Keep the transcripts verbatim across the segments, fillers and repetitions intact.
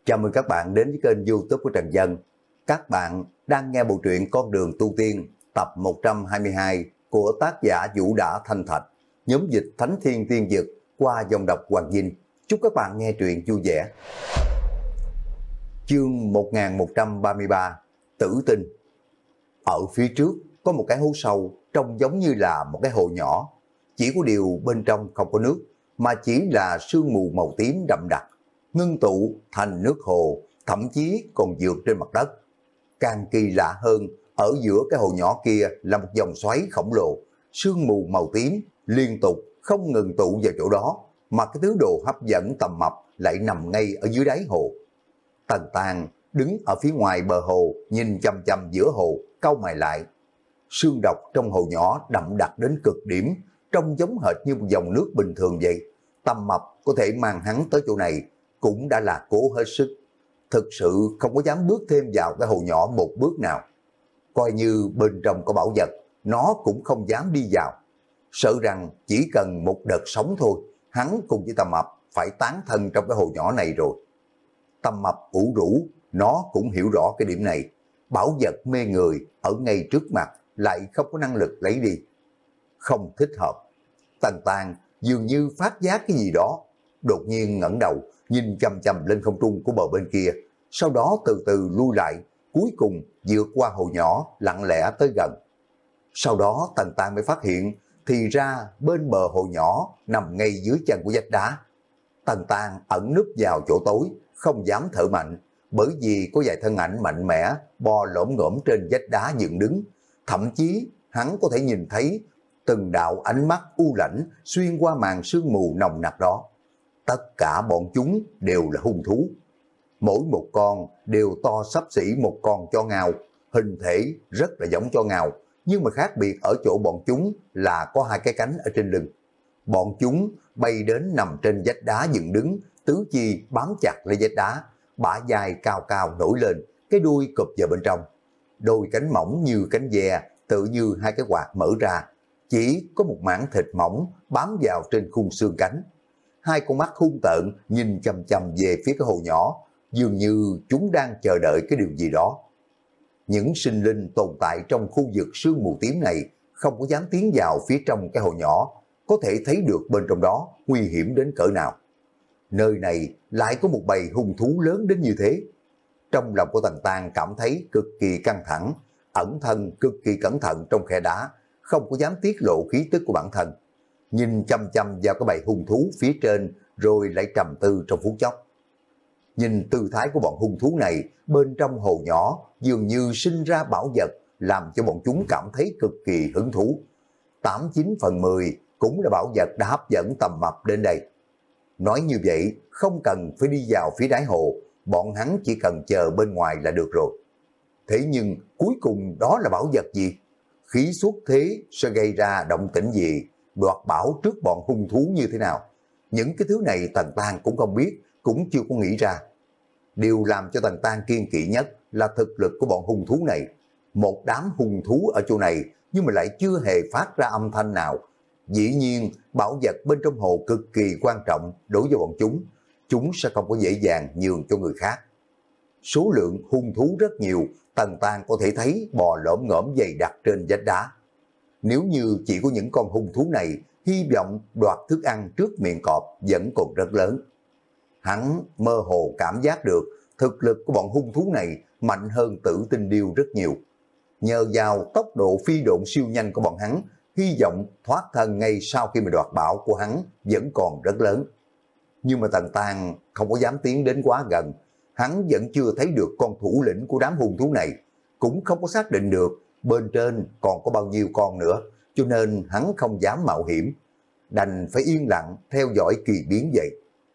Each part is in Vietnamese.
Chào mừng các bạn đến với kênh YouTube của Trần Dân. Các bạn đang nghe bộ truyện Con đường tu tiên tập một trăm hai mươi hai của tác giả Vũ Đã Thanh Thạch, nhóm dịch Thánh Thiên Tiên Dực qua dòng đọc Hoàng Dinh. Chúc các bạn nghe truyện vui vẻ. Chương một nghìn một trăm ba mươi ba, Tử Tinh. Ở phía trước có một cái hố sâu trông giống như là một cái hồ nhỏ, chỉ có điều bên trong không có nước, mà chỉ là sương mù màu tím đậm đặc, ngưng tụ thành nước hồ, thậm chí còn vượt trên mặt đất. Càng kỳ lạ hơn, ở giữa cái hồ nhỏ kia là một dòng xoáy khổng lồ, sương mù màu tím liên tục không ngừng tụ vào chỗ đó, mà cái thứ đồ hấp dẫn tầm mập lại nằm ngay ở dưới đáy hồ. Tần Tàng đứng ở phía ngoài bờ hồ, nhìn chằm chằm giữa hồ, cau mày lại. Sương độc trong hồ nhỏ đậm đặc đến cực điểm, trông giống hệt như một dòng nước bình thường vậy. Tầm mập có thể mang hắn tới chỗ này cũng đã là cố hết sức, thực sự không có dám bước thêm vào cái hồ nhỏ một bước nào. Coi như bên trong có bảo vật, nó cũng không dám đi vào, sợ rằng chỉ cần một đợt sóng thôi, hắn cùng với Tầm Mập phải tán thân trong cái hồ nhỏ này rồi. Tầm Mập ủ rũ, nó cũng hiểu rõ cái điểm này. Bảo vật mê người ở ngay trước mặt lại không có năng lực lấy đi, không thích hợp. Tần Tàng dường như phát giác cái gì đó, đột nhiên ngẩng đầu nhìn chằm chằm lên không trung của bờ bên kia, sau đó từ từ lui lại, cuối cùng vượt qua hồ nhỏ lặng lẽ tới gần. Sau đó Tần Tàng mới phát hiện, thì ra bên bờ hồ nhỏ nằm ngay dưới chân của vách đá. Tần Tàng ẩn núp vào chỗ tối, không dám thở mạnh, bởi vì có vài thân ảnh mạnh mẽ bò lổm ngổm trên vách đá dựng đứng, thậm chí hắn có thể nhìn thấy từng đạo ánh mắt u lãnh xuyên qua màn sương mù nồng nặc đó. Tất cả bọn chúng đều là hung thú. Mỗi một con đều to xấp xỉ một con chó ngao, hình thể rất là giống chó ngao, nhưng mà khác biệt ở chỗ bọn chúng là có hai cái cánh ở trên lưng. Bọn chúng bay đến nằm trên vách đá dựng đứng, tứ chi bám chặt lấy vách đá, bả vai cao cao nổi lên, cái đuôi cụp vào bên trong. Đôi cánh mỏng như cánh ve, tự như hai cái quạt mở ra, chỉ có một mảng thịt mỏng bám vào trên khung xương cánh. Hai con mắt hung tợn nhìn chằm chằm về phía cái hồ nhỏ, dường như chúng đang chờ đợi cái điều gì đó. Những sinh linh tồn tại trong khu vực sương mù tím này không có dám tiến vào phía trong cái hồ nhỏ, có thể thấy được bên trong đó nguy hiểm đến cỡ nào. Nơi này lại có một bầy hung thú lớn đến như thế. Trong lòng của Tần Tàng cảm thấy cực kỳ căng thẳng, ẩn thân cực kỳ cẩn thận trong khe đá, không có dám tiết lộ khí tức của bản thân. Nhìn chăm chăm vào cái bầy hung thú phía trên, rồi lại trầm tư trong phút chốc. Nhìn tư thái của bọn hung thú này, bên trong hồ nhỏ dường như sinh ra bảo vật, làm cho bọn chúng cảm thấy cực kỳ hứng thú. Tám chín phần mười cũng là bảo vật đã hấp dẫn Tầm Mập đến đây. Nói như vậy, không cần phải đi vào phía đáy hồ, bọn hắn chỉ cần chờ bên ngoài là được rồi. Thế nhưng cuối cùng đó là bảo vật gì? Khí xuất thế sẽ gây ra động tĩnh gì? Đoạt bảo trước bọn hung thú như thế nào? Những cái thứ này Tần Tàng cũng không biết, cũng chưa có nghĩ ra. Điều làm cho Tần Tàng kiên kỵ nhất là thực lực của bọn hung thú này. Một đám hung thú ở chỗ này nhưng mà lại chưa hề phát ra âm thanh nào. Dĩ nhiên bảo vật bên trong hồ cực kỳ quan trọng đối với bọn chúng. Chúng sẽ không có dễ dàng nhường cho người khác. Số lượng hung thú rất nhiều, Tần Tàng có thể thấy bò lổm ngổm dày đặc trên vách đá. Nếu như chỉ có những con hung thú này, hy vọng đoạt thức ăn trước miệng cọp vẫn còn rất lớn. Hắn mơ hồ cảm giác được thực lực của bọn hung thú này mạnh hơn Tử Tinh Điêu rất nhiều. Nhờ vào tốc độ phi độn siêu nhanh của bọn hắn, hy vọng thoát thân ngay sau khi mà đoạt bảo của hắn vẫn còn rất lớn. Nhưng mà Tần Tàng không có dám tiến đến quá gần. Hắn vẫn chưa thấy được con thủ lĩnh của đám hung thú này, cũng không có xác định được bên trên còn có bao nhiêu con nữa, cho nên hắn không dám mạo hiểm, đành phải yên lặng theo dõi kỳ biến vậy.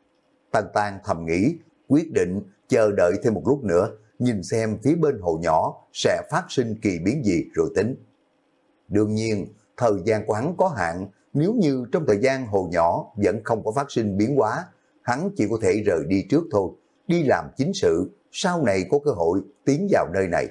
Tần Tàng thầm nghĩ, quyết định chờ đợi thêm một lúc nữa, nhìn xem phía bên hồ nhỏ sẽ phát sinh kỳ biến gì rồi tính. Đương nhiên, thời gian của hắn có hạn, nếu như trong thời gian hồ nhỏ vẫn không có phát sinh biến hóa, hắn chỉ có thể rời đi trước thôi, đi làm chính sự, sau này có cơ hội tiến vào nơi này.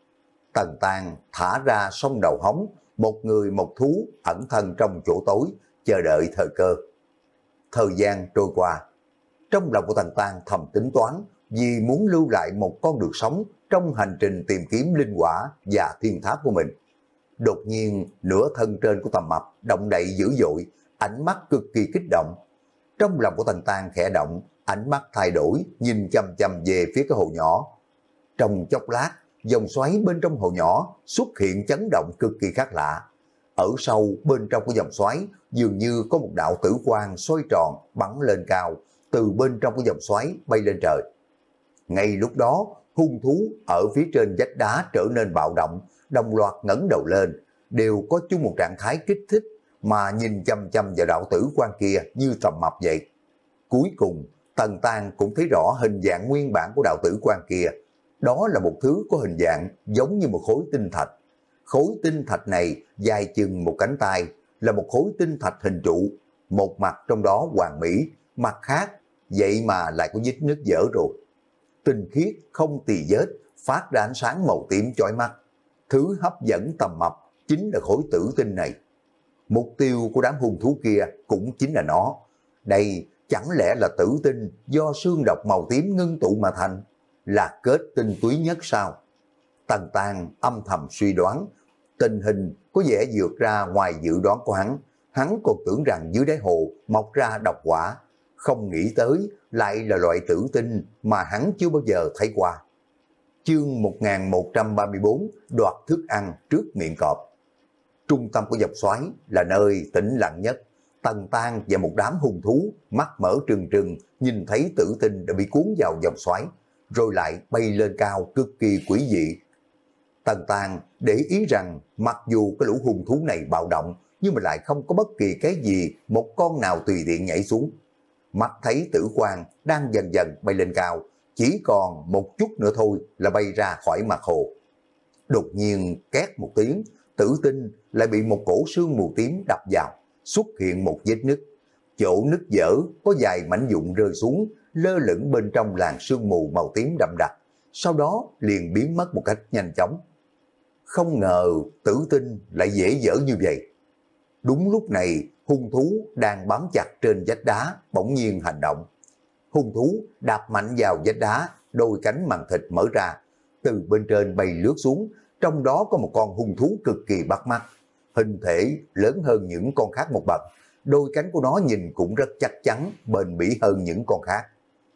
Tần Tàng thả ra sông đầu hóng, một người một thú ẩn thân trong chỗ tối, chờ đợi thời cơ. Thời gian trôi qua, trong lòng của Tần Tàng thầm tính toán, vì muốn lưu lại một con đường sống trong hành trình tìm kiếm linh quả và thiên tháp của mình. Đột nhiên, nửa thân trên của Tầm Mập động đậy dữ dội, ánh mắt cực kỳ kích động. Trong lòng của Tần Tang khẽ động, ánh mắt thay đổi, nhìn chăm chăm về phía cái hồ nhỏ. Trong chốc lát, dòng xoáy bên trong hồ nhỏ xuất hiện chấn động cực kỳ khác lạ. Ở sâu bên trong của dòng xoáy dường như có một đạo tử quang xoay tròn bắn lên cao, từ bên trong của dòng xoáy bay lên trời. Ngay lúc đó, hung thú ở phía trên vách đá trở nên bạo động, đồng loạt ngẩng đầu lên, đều có chung một trạng thái kích thích mà nhìn chăm chăm vào đạo tử quang kia như Tầm Mập vậy. Cuối cùng, Tần Tang cũng thấy rõ hình dạng nguyên bản của đạo tử quang kia. Đó là một thứ có hình dạng giống như một khối tinh thạch. Khối tinh thạch này dài chừng một cánh tay, là một khối tinh thạch hình trụ. Một mặt trong đó hoàn mỹ, mặt khác vậy mà lại có vết nứt dở rồi. Tinh khiết không tì vết, phát ra ánh sáng màu tím chói mắt. Thứ hấp dẫn Tầm Mập chính là khối tử tinh này. Mục tiêu của đám hung thú kia cũng chính là nó. Đây chẳng lẽ là tử tinh do xương độc màu tím ngưng tụ mà thành, là kết tinh túy nhất sao? Tần Tang âm thầm suy đoán, tình hình có vẻ vượt ra ngoài dự đoán của hắn. Hắn còn tưởng rằng dưới đáy hồ mọc ra độc quả, không nghĩ tới lại là loại tử tinh mà hắn chưa bao giờ thấy qua. Chương một nghìn một trăm ba mươi bốn, đoạt thức ăn trước miệng cọp. Trung tâm của dòng xoáy là nơi tĩnh lặng nhất. Tần Tang và một đám hung thú mắt mở trừng trừng nhìn thấy tử tinh đã bị cuốn vào dòng xoáy, rồi lại bay lên cao cực kỳ quỷ dị. Tần Tang để ý rằng mặc dù cái lũ hung thú này bạo động, nhưng mà lại không có bất kỳ cái gì một con nào tùy tiện nhảy xuống. Mắt thấy tử quang đang dần dần bay lên cao, chỉ còn một chút nữa thôi là bay ra khỏi mặt hồ. Đột nhiên két một tiếng, tử tinh lại bị một cổ sương mù tím đập vào, xuất hiện một vết nứt. Chỗ nứt dở có vài mảnh vụn rơi xuống, lơ lửng bên trong làn sương mù màu tím đậm đặc, sau đó liền biến mất một cách nhanh chóng. Không ngờ tử tinh lại dễ dở như vậy. Đúng lúc này, hung thú đang bám chặt trên vách đá bỗng nhiên hành động. Hung thú đạp mạnh vào vách đá, đôi cánh màng thịt mở ra, từ bên trên bay lướt xuống, trong đó có một con hung thú cực kỳ bắt mắt. Hình thể lớn hơn những con khác một bậc, đôi cánh của nó nhìn cũng rất chắc chắn, bền bỉ hơn những con khác.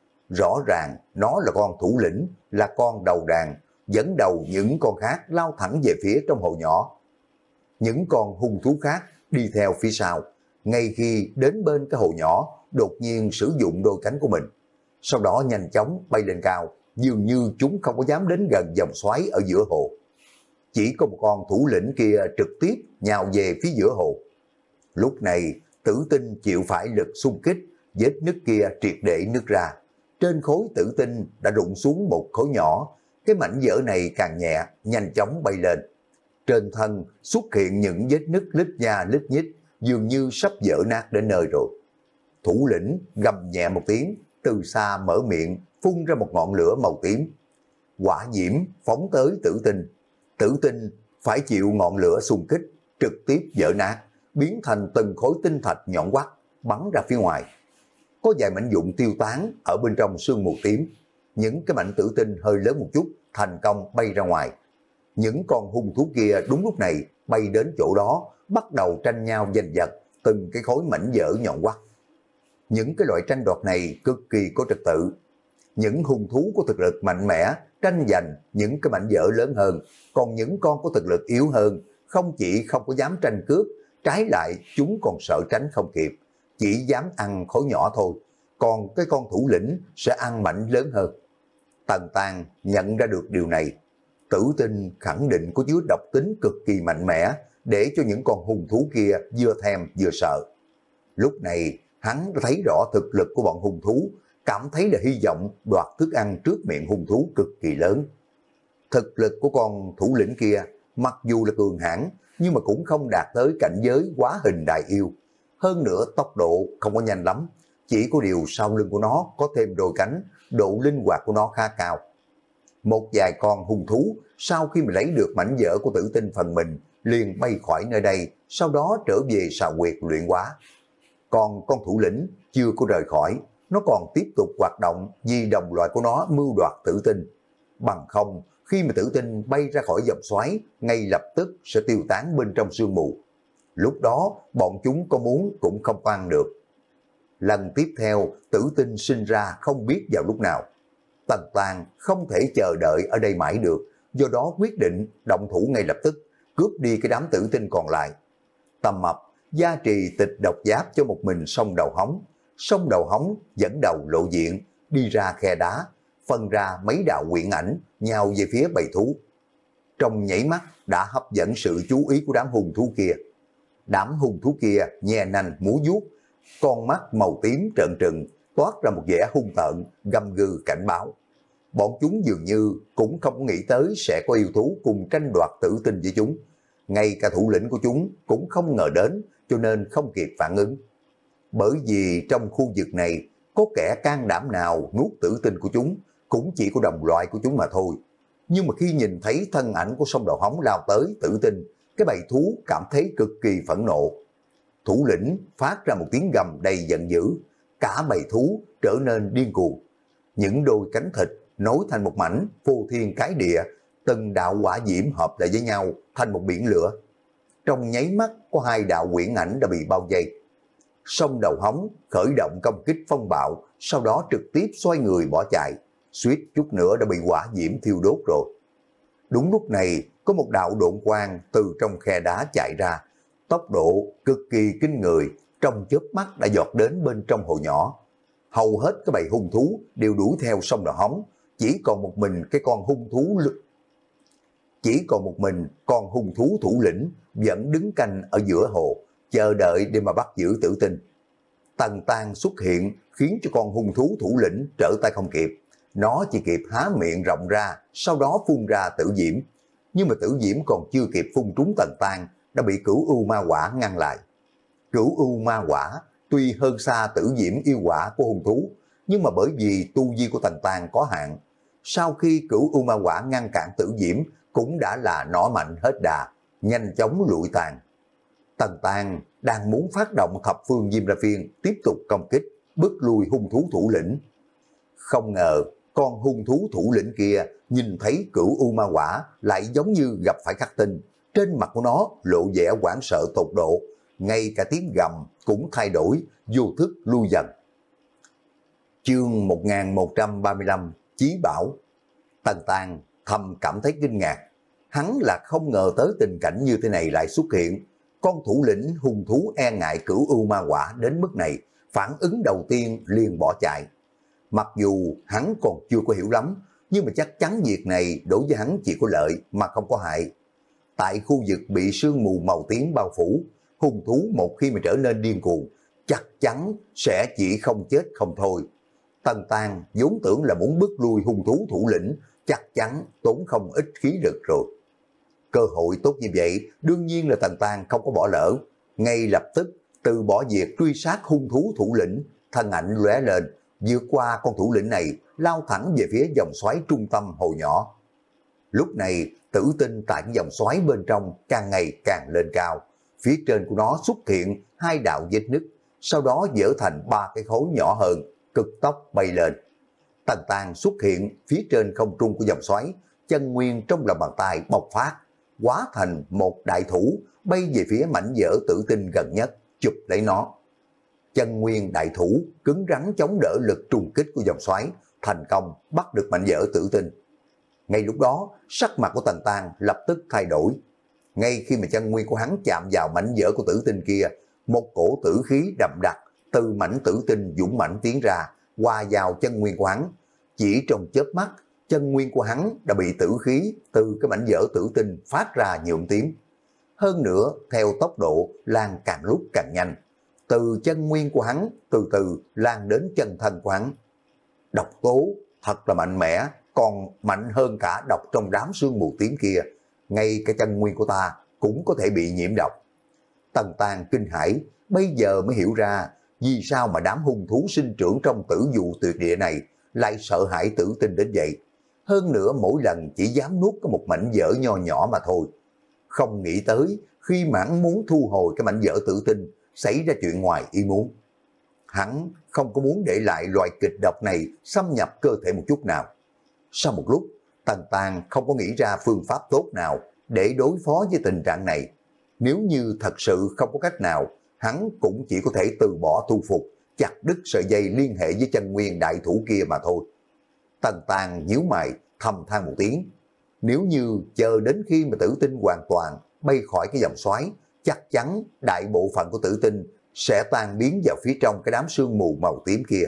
Rõ ràng nó là con thủ lĩnh, là con đầu đàn, dẫn đầu những con khác lao thẳng về phía trong hồ nhỏ. Những con hung thú khác đi theo phía sau, ngay khi đến bên cái hồ nhỏ, đột nhiên sử dụng đôi cánh của mình. Sau đó nhanh chóng bay lên cao, dường như chúng không có dám đến gần dòng xoáy ở giữa hồ. Chỉ có một con thủ lĩnh kia trực tiếp nhào về phía giữa hồ. Lúc này, tử tinh chịu phải lực xung kích, vết nứt kia triệt để nứt ra. Trên khối tử tinh đã rụng xuống một khối nhỏ, cái mảnh vỡ này càng nhẹ, nhanh chóng bay lên. Trên thân xuất hiện những vết nứt lít nha lít nhít, dường như sắp vỡ nát đến nơi rồi. Thủ lĩnh gầm nhẹ một tiếng, từ xa mở miệng, phun ra một ngọn lửa màu tím. Hỏa diễm phóng tới tử tinh. Tử tinh phải chịu ngọn lửa xung kích, trực tiếp vỡ nát, biến thành từng khối tinh thạch nhọn quắt, bắn ra phía ngoài. Có vài mảnh vụn tiêu tán ở bên trong sương mù tím. Những cái mảnh tử tinh hơi lớn một chút, thành công bay ra ngoài. Những con hung thú kia đúng lúc này bay đến chỗ đó, bắt đầu tranh nhau giành giật từng cái khối mảnh vỡ nhọn quắt. Những cái loại tranh đoạt này cực kỳ có trật tự. Những hung thú có thực lực mạnh mẽ tranh giành những cái mảnh vỡ lớn hơn, còn những con có thực lực yếu hơn không chỉ không có dám tranh cướp, trái lại chúng còn sợ tránh không kịp, chỉ dám ăn khối nhỏ thôi, còn cái con thủ lĩnh sẽ ăn mảnh lớn hơn. Tần Tang nhận ra được điều này. Tử tinh khẳng định có chứa độc tính cực kỳ mạnh mẽ, để cho những con hung thú kia vừa thèm vừa sợ. Lúc này hắn đã thấy rõ thực lực của bọn hung thú, cảm thấy là hy vọng đoạt thức ăn trước miệng hung thú cực kỳ lớn. Thực lực của con thủ lĩnh kia mặc dù là cường hãn, nhưng mà cũng không đạt tới cảnh giới quá hình đại yêu. Hơn nữa tốc độ không có nhanh lắm, chỉ có điều sau lưng của nó có thêm đôi cánh, độ linh hoạt của nó khá cao. Một vài con hung thú sau khi mà lấy được mảnh vỡ của tử tinh phần mình liền bay khỏi nơi đây, sau đó trở về xào huyệt luyện hóa. Còn con thủ lĩnh chưa có rời khỏi, nó còn tiếp tục hoạt động vì đồng loại của nó mưu đoạt tử tinh. Bằng không, khi mà tử tinh bay ra khỏi vòng xoáy, ngay lập tức sẽ tiêu tán bên trong sương mù. Lúc đó, bọn chúng có muốn cũng không ăn được. Lần tiếp theo, tử tinh sinh ra không biết vào lúc nào. Tần Tàng không thể chờ đợi ở đây mãi được, do đó quyết định động thủ ngay lập tức, cướp đi cái đám tử tinh còn lại. Tầm Mập gia trì tịch độc giáp cho một mình Sông Đầu Hóng. Sông Đầu Hóng dẫn đầu lộ diện, đi ra khe đá, phân ra mấy đạo quyển ảnh nhào về phía bầy thú. Trong nhảy mắt đã hấp dẫn sự chú ý của đám hung thú kia. Đám hung thú kia nhè nành múa vuốt, con mắt màu tím trợn trừng, toát ra một vẻ hung tợn, gầm gừ cảnh báo. Bọn chúng dường như cũng không nghĩ tới sẽ có yêu thú cùng tranh đoạt tử tinh với chúng. Ngay cả thủ lĩnh của chúng cũng không ngờ đến, cho nên không kịp phản ứng. Bởi vì trong khu vực này có kẻ can đảm nào nuốt tử tinh của chúng, cũng chỉ có đồng loại của chúng mà thôi. Nhưng mà khi nhìn thấy thân ảnh của Sông Đầu Hóng lao tới tử tinh, cái bầy thú cảm thấy cực kỳ phẫn nộ. Thủ lĩnh phát ra một tiếng gầm đầy giận dữ, cả bầy thú trở nên điên cuồng. Những đôi cánh thịt nối thành một mảnh phô thiên cái địa, từng đạo hỏa diễm hợp lại với nhau thành một biển lửa. Trong nháy mắt có hai đạo quyển ảnh đã bị bao vây. Sông Đầu Hóng khởi động công kích phong bạo, sau đó trực tiếp xoay người bỏ chạy, suýt chút nữa đã bị hỏa diễm thiêu đốt rồi. Đúng lúc này có một đạo độn quang từ trong khe đá chạy ra, tốc độ cực kỳ kinh người, trong chớp mắt đã giọt đến bên trong hồ nhỏ. Hầu hết các bầy hung thú đều đuổi theo Sông Đầu Hóng, chỉ còn một mình cái con hung thú lực chỉ còn một mình con hung thú thủ lĩnh vẫn đứng canh ở giữa hồ, chờ đợi để mà bắt giữ tử tinh. Tần Tang xuất hiện khiến cho con hung thú thủ lĩnh trở tay không kịp, nó chỉ kịp há miệng rộng ra, sau đó phun ra tử diễm. Nhưng mà tử diễm còn chưa kịp phun trúng Tần Tang đã bị Cửu U Ma Quả ngăn lại. Cửu U Ma Quả tuy hơn xa tử diễm yêu quả của hung thú, nhưng mà bởi vì tu vi của Tần Tang có hạn, sau khi Cửu U Ma Quả ngăn cản tử diễm cũng đã là nỏ mạnh hết đà, nhanh chóng lụi tàn. Tần Tang đang muốn phát động thập phương Diêm La Phiên tiếp tục công kích, bức lui hung thú thủ lĩnh. Không ngờ con hung thú thủ lĩnh kia nhìn thấy Cửu U Ma Quả lại giống như gặp phải khắc tinh, trên mặt của nó lộ vẻ hoảng sợ tột độ, ngay cả tiếng gầm cũng thay đổi, vô thức lui dần. Chương một nghìn một trăm ba mươi lăm Chí Bảo. Tần Tang thầm cảm thấy kinh ngạc, hắn là không ngờ tới tình cảnh như thế này lại xuất hiện. Con thủ lĩnh hung thú e ngại Cửu U Ma Quả đến mức này, phản ứng đầu tiên liền bỏ chạy. Mặc dù hắn còn chưa có hiểu lắm, nhưng mà chắc chắn việc này đối với hắn chỉ có lợi mà không có hại. Tại khu vực bị sương mù màu tím bao phủ, hung thú một khi mà trở nên điên cuồng, chắc chắn sẽ chỉ không chết không thôi. Tần Tang vốn tưởng là muốn bức lui hung thú thủ lĩnh, chắc chắn tốn không ít khí lực rồi. Cơ hội tốt như vậy, đương nhiên là Tần Tang không có bỏ lỡ. Ngay lập tức, từ bỏ việc truy sát hung thú thủ lĩnh, thân ảnh lóe lên, vượt qua con thủ lĩnh này, lao thẳng về phía dòng xoáy trung tâm hồ nhỏ. Lúc này, tử tinh tại dòng xoáy bên trong càng ngày càng lên cao. Phía trên của nó xuất hiện hai đạo vết nứt, sau đó vỡ thành ba cái khối nhỏ hơn, cực tốc bay lên. Tần Tang xuất hiện phía trên không trung của dòng xoáy, chân nguyên trong lòng bàn tay bộc phát, hóa thành một đại thủ bay về phía mảnh vỡ tử tinh gần nhất, chụp lấy nó. Chân nguyên đại thủ cứng rắn chống đỡ lực trùng kích của dòng xoáy, thành công bắt được mảnh vỡ tử tinh. Ngay lúc đó, sắc mặt của Tần Tang lập tức thay đổi. Ngay khi mà chân nguyên của hắn chạm vào mảnh vỡ của tử tinh kia, một cổ tử khí đậm đặc từ mảnh tử tinh dũng mãnh tiến ra, hòa vào chân nguyên của hắn. Chỉ trong chớp mắt, chân nguyên của hắn đã bị tử khí từ cái mảnh vỡ tử tinh phát ra nhuộm tím. Hơn nữa, theo tốc độ lan càng lúc càng nhanh, từ chân nguyên của hắn từ từ lan đến chân thân của hắn. Độc tố thật là mạnh mẽ, còn mạnh hơn cả độc trong đám sương mù tím kia. Ngay cả chân nguyên của ta cũng có thể bị nhiễm độc. Tần Tang kinh hãi, bây giờ mới hiểu ra vì sao mà đám hung thú sinh trưởng trong tử du tuyệt địa này lại sợ hãi tử tinh đến vậy. Hơn nữa mỗi lần chỉ dám nuốt có một mảnh vỡ nho nhỏ mà thôi. Không nghĩ tới khi mãn muốn thu hồi cái mảnh vỡ tử tinh xảy ra chuyện ngoài ý muốn. Hắn không có muốn để lại loại kịch độc này xâm nhập cơ thể một chút nào. Sau một lúc, Tần Tàng không có nghĩ ra phương pháp tốt nào để đối phó với tình trạng này. Nếu như thật sự không có cách nào, hắn cũng chỉ có thể từ bỏ thu phục, chặt đứt sợi dây liên hệ với chân nguyên đại thủ kia mà thôi. Tần Tàng nhíu mày, thầm than một tiếng. Nếu như chờ đến khi mà Tử Tinh hoàn toàn bay khỏi cái vòng xoáy, chắc chắn đại bộ phận của Tử Tinh sẽ tan biến vào phía trong cái đám sương mù màu tím kia.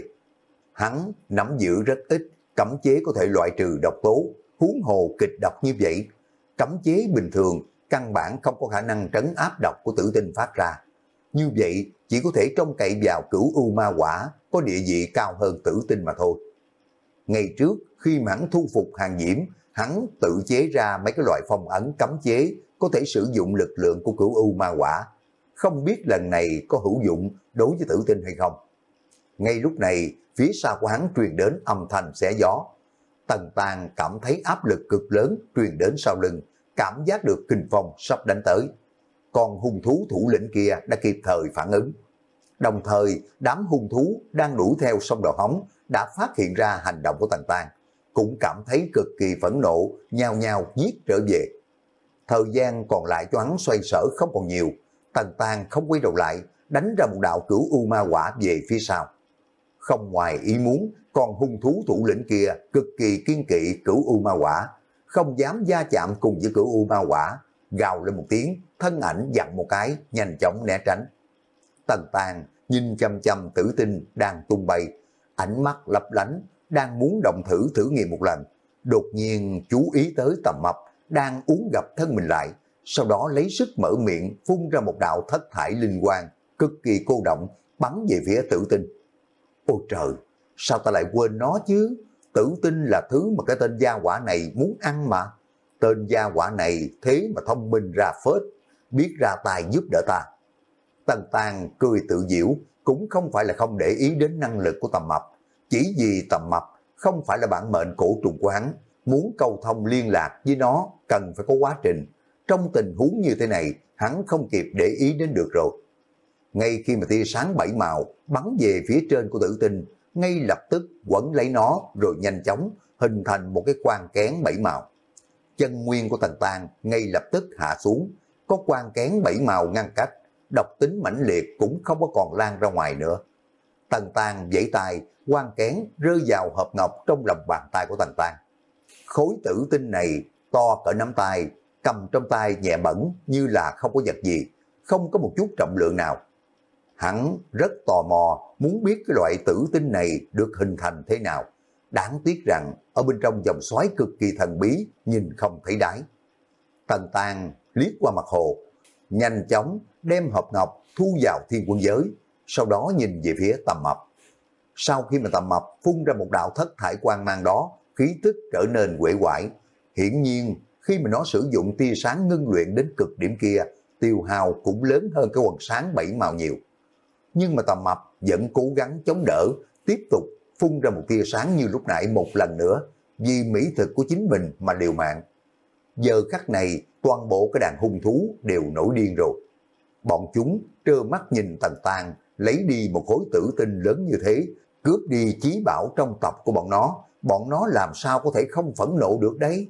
Hắn nắm giữ rất ít cấm chế có thể loại trừ độc tố, huống hồ kịch độc như vậy. Cấm chế bình thường căn bản không có khả năng trấn áp độc của Tử Tinh phát ra. Như vậy chỉ có thể trông cậy vào Cửu U Ma Quả có địa vị cao hơn Tử Tinh mà thôi. Ngày trước khi mà hắn thu phục Hàn Diễm, hắn tự chế ra mấy cái loại phong ấn cấm chế có thể sử dụng lực lượng của Cửu U Ma Quả. Không biết lần này có hữu dụng đối với Tử Tinh hay không. Ngay lúc này, phía sau của hắn truyền đến âm thanh xé gió. Tần Tàng cảm thấy áp lực cực lớn truyền đến sau lưng, cảm giác được kình phong sắp đánh tới. Còn hung thú thủ lĩnh kia đã kịp thời phản ứng. Đồng thời, đám hung thú đang đuổi theo sông Đầu Hóng đã phát hiện ra hành động của Tần Tàng, cũng cảm thấy cực kỳ phẫn nộ, nhao nhao giết trở về. Thời gian còn lại cho hắn xoay sở không còn nhiều, Tần Tàng không quay đầu lại, đánh ra một đạo Cửu U Ma Quả về phía sau. Không ngoài ý muốn, con hung thú thủ lĩnh kia cực kỳ kiên kỵ Cửu U Ma Quả, không dám va chạm cùng với Cửu U Ma Quả, gào lên một tiếng, thân ảnh dặn một cái, nhanh chóng né tránh. Tần Tàng nhìn chăm chăm Tử Tinh đang tung bay, ánh mắt lấp lánh, đang muốn động thử thử nghiệm một lần. Đột nhiên chú ý tới Tầm Mập đang uốn gập thân mình lại, sau đó lấy sức mở miệng phun ra một đạo thất thải linh quang cực kỳ cô động bắn về phía Tử Tinh. Ôi trời, sao ta lại quên nó chứ? Tử Tinh là thứ mà cái tên gia hỏa này muốn ăn mà. Tên gia hỏa này thế mà thông minh ra phết, biết ra tài giúp đỡ ta. Tần Tàng cười tự giễu, cũng không phải là không để ý đến năng lực của Tầm Mập, chỉ vì Tầm Mập không phải là bản mệnh cổ trùng của hắn, muốn cầu thông liên lạc với nó cần phải có quá trình. Trong tình huống như thế này, hắn không kịp để ý đến được rồi. Ngay khi mà tia sáng bảy màu bắn về phía trên của Tử Tinh, ngay lập tức quấn lấy nó rồi nhanh chóng hình thành một cái quan kén bảy màu. Chân nguyên của Tần Tàng ngay lập tức hạ xuống, có quan kén bảy màu ngăn cách, độc tính mãnh liệt cũng không có còn lan ra ngoài nữa. Tần Tàng vẫy tay, quan kén rơi vào hộp ngọc trong lòng bàn tay của Tần Tàng. Khối Tử Tinh này to cỡ nắm tay, cầm trong tay nhẹ bẩn như là không có vật gì, không có một chút trọng lượng nào. Hắn rất tò mò muốn biết cái loại tử tinh này được hình thành thế nào. Đáng tiếc rằng ở bên trong dòng xoáy cực kỳ thần bí, nhìn không thấy đáy. Tần Tàng liếc qua mặt hồ, nhanh chóng đem hộp ngọc thu vào thiên quân giới, sau đó nhìn về phía Tầm Mập. Sau khi mà Tầm Mập phun ra một đạo thất thải quang mang đó, khí tức trở nên uể oải. Hiển nhiên khi mà nó sử dụng tia sáng ngưng luyện đến cực điểm kia, tiêu hao cũng lớn hơn cái quần sáng bảy màu nhiều. Nhưng mà Tầm Mập vẫn cố gắng chống đỡ, tiếp tục phun ra một tia sáng như lúc nãy một lần nữa, vì mỹ thực của chính mình mà liều mạng. Giờ khắc này, toàn bộ cái đàn hung thú đều nổi điên rồi. Bọn chúng trơ mắt nhìn Tần Tàng lấy đi một khối tử tinh lớn như thế, cướp đi chí bảo trong tộc của bọn nó, bọn nó làm sao có thể không phẫn nộ được đấy.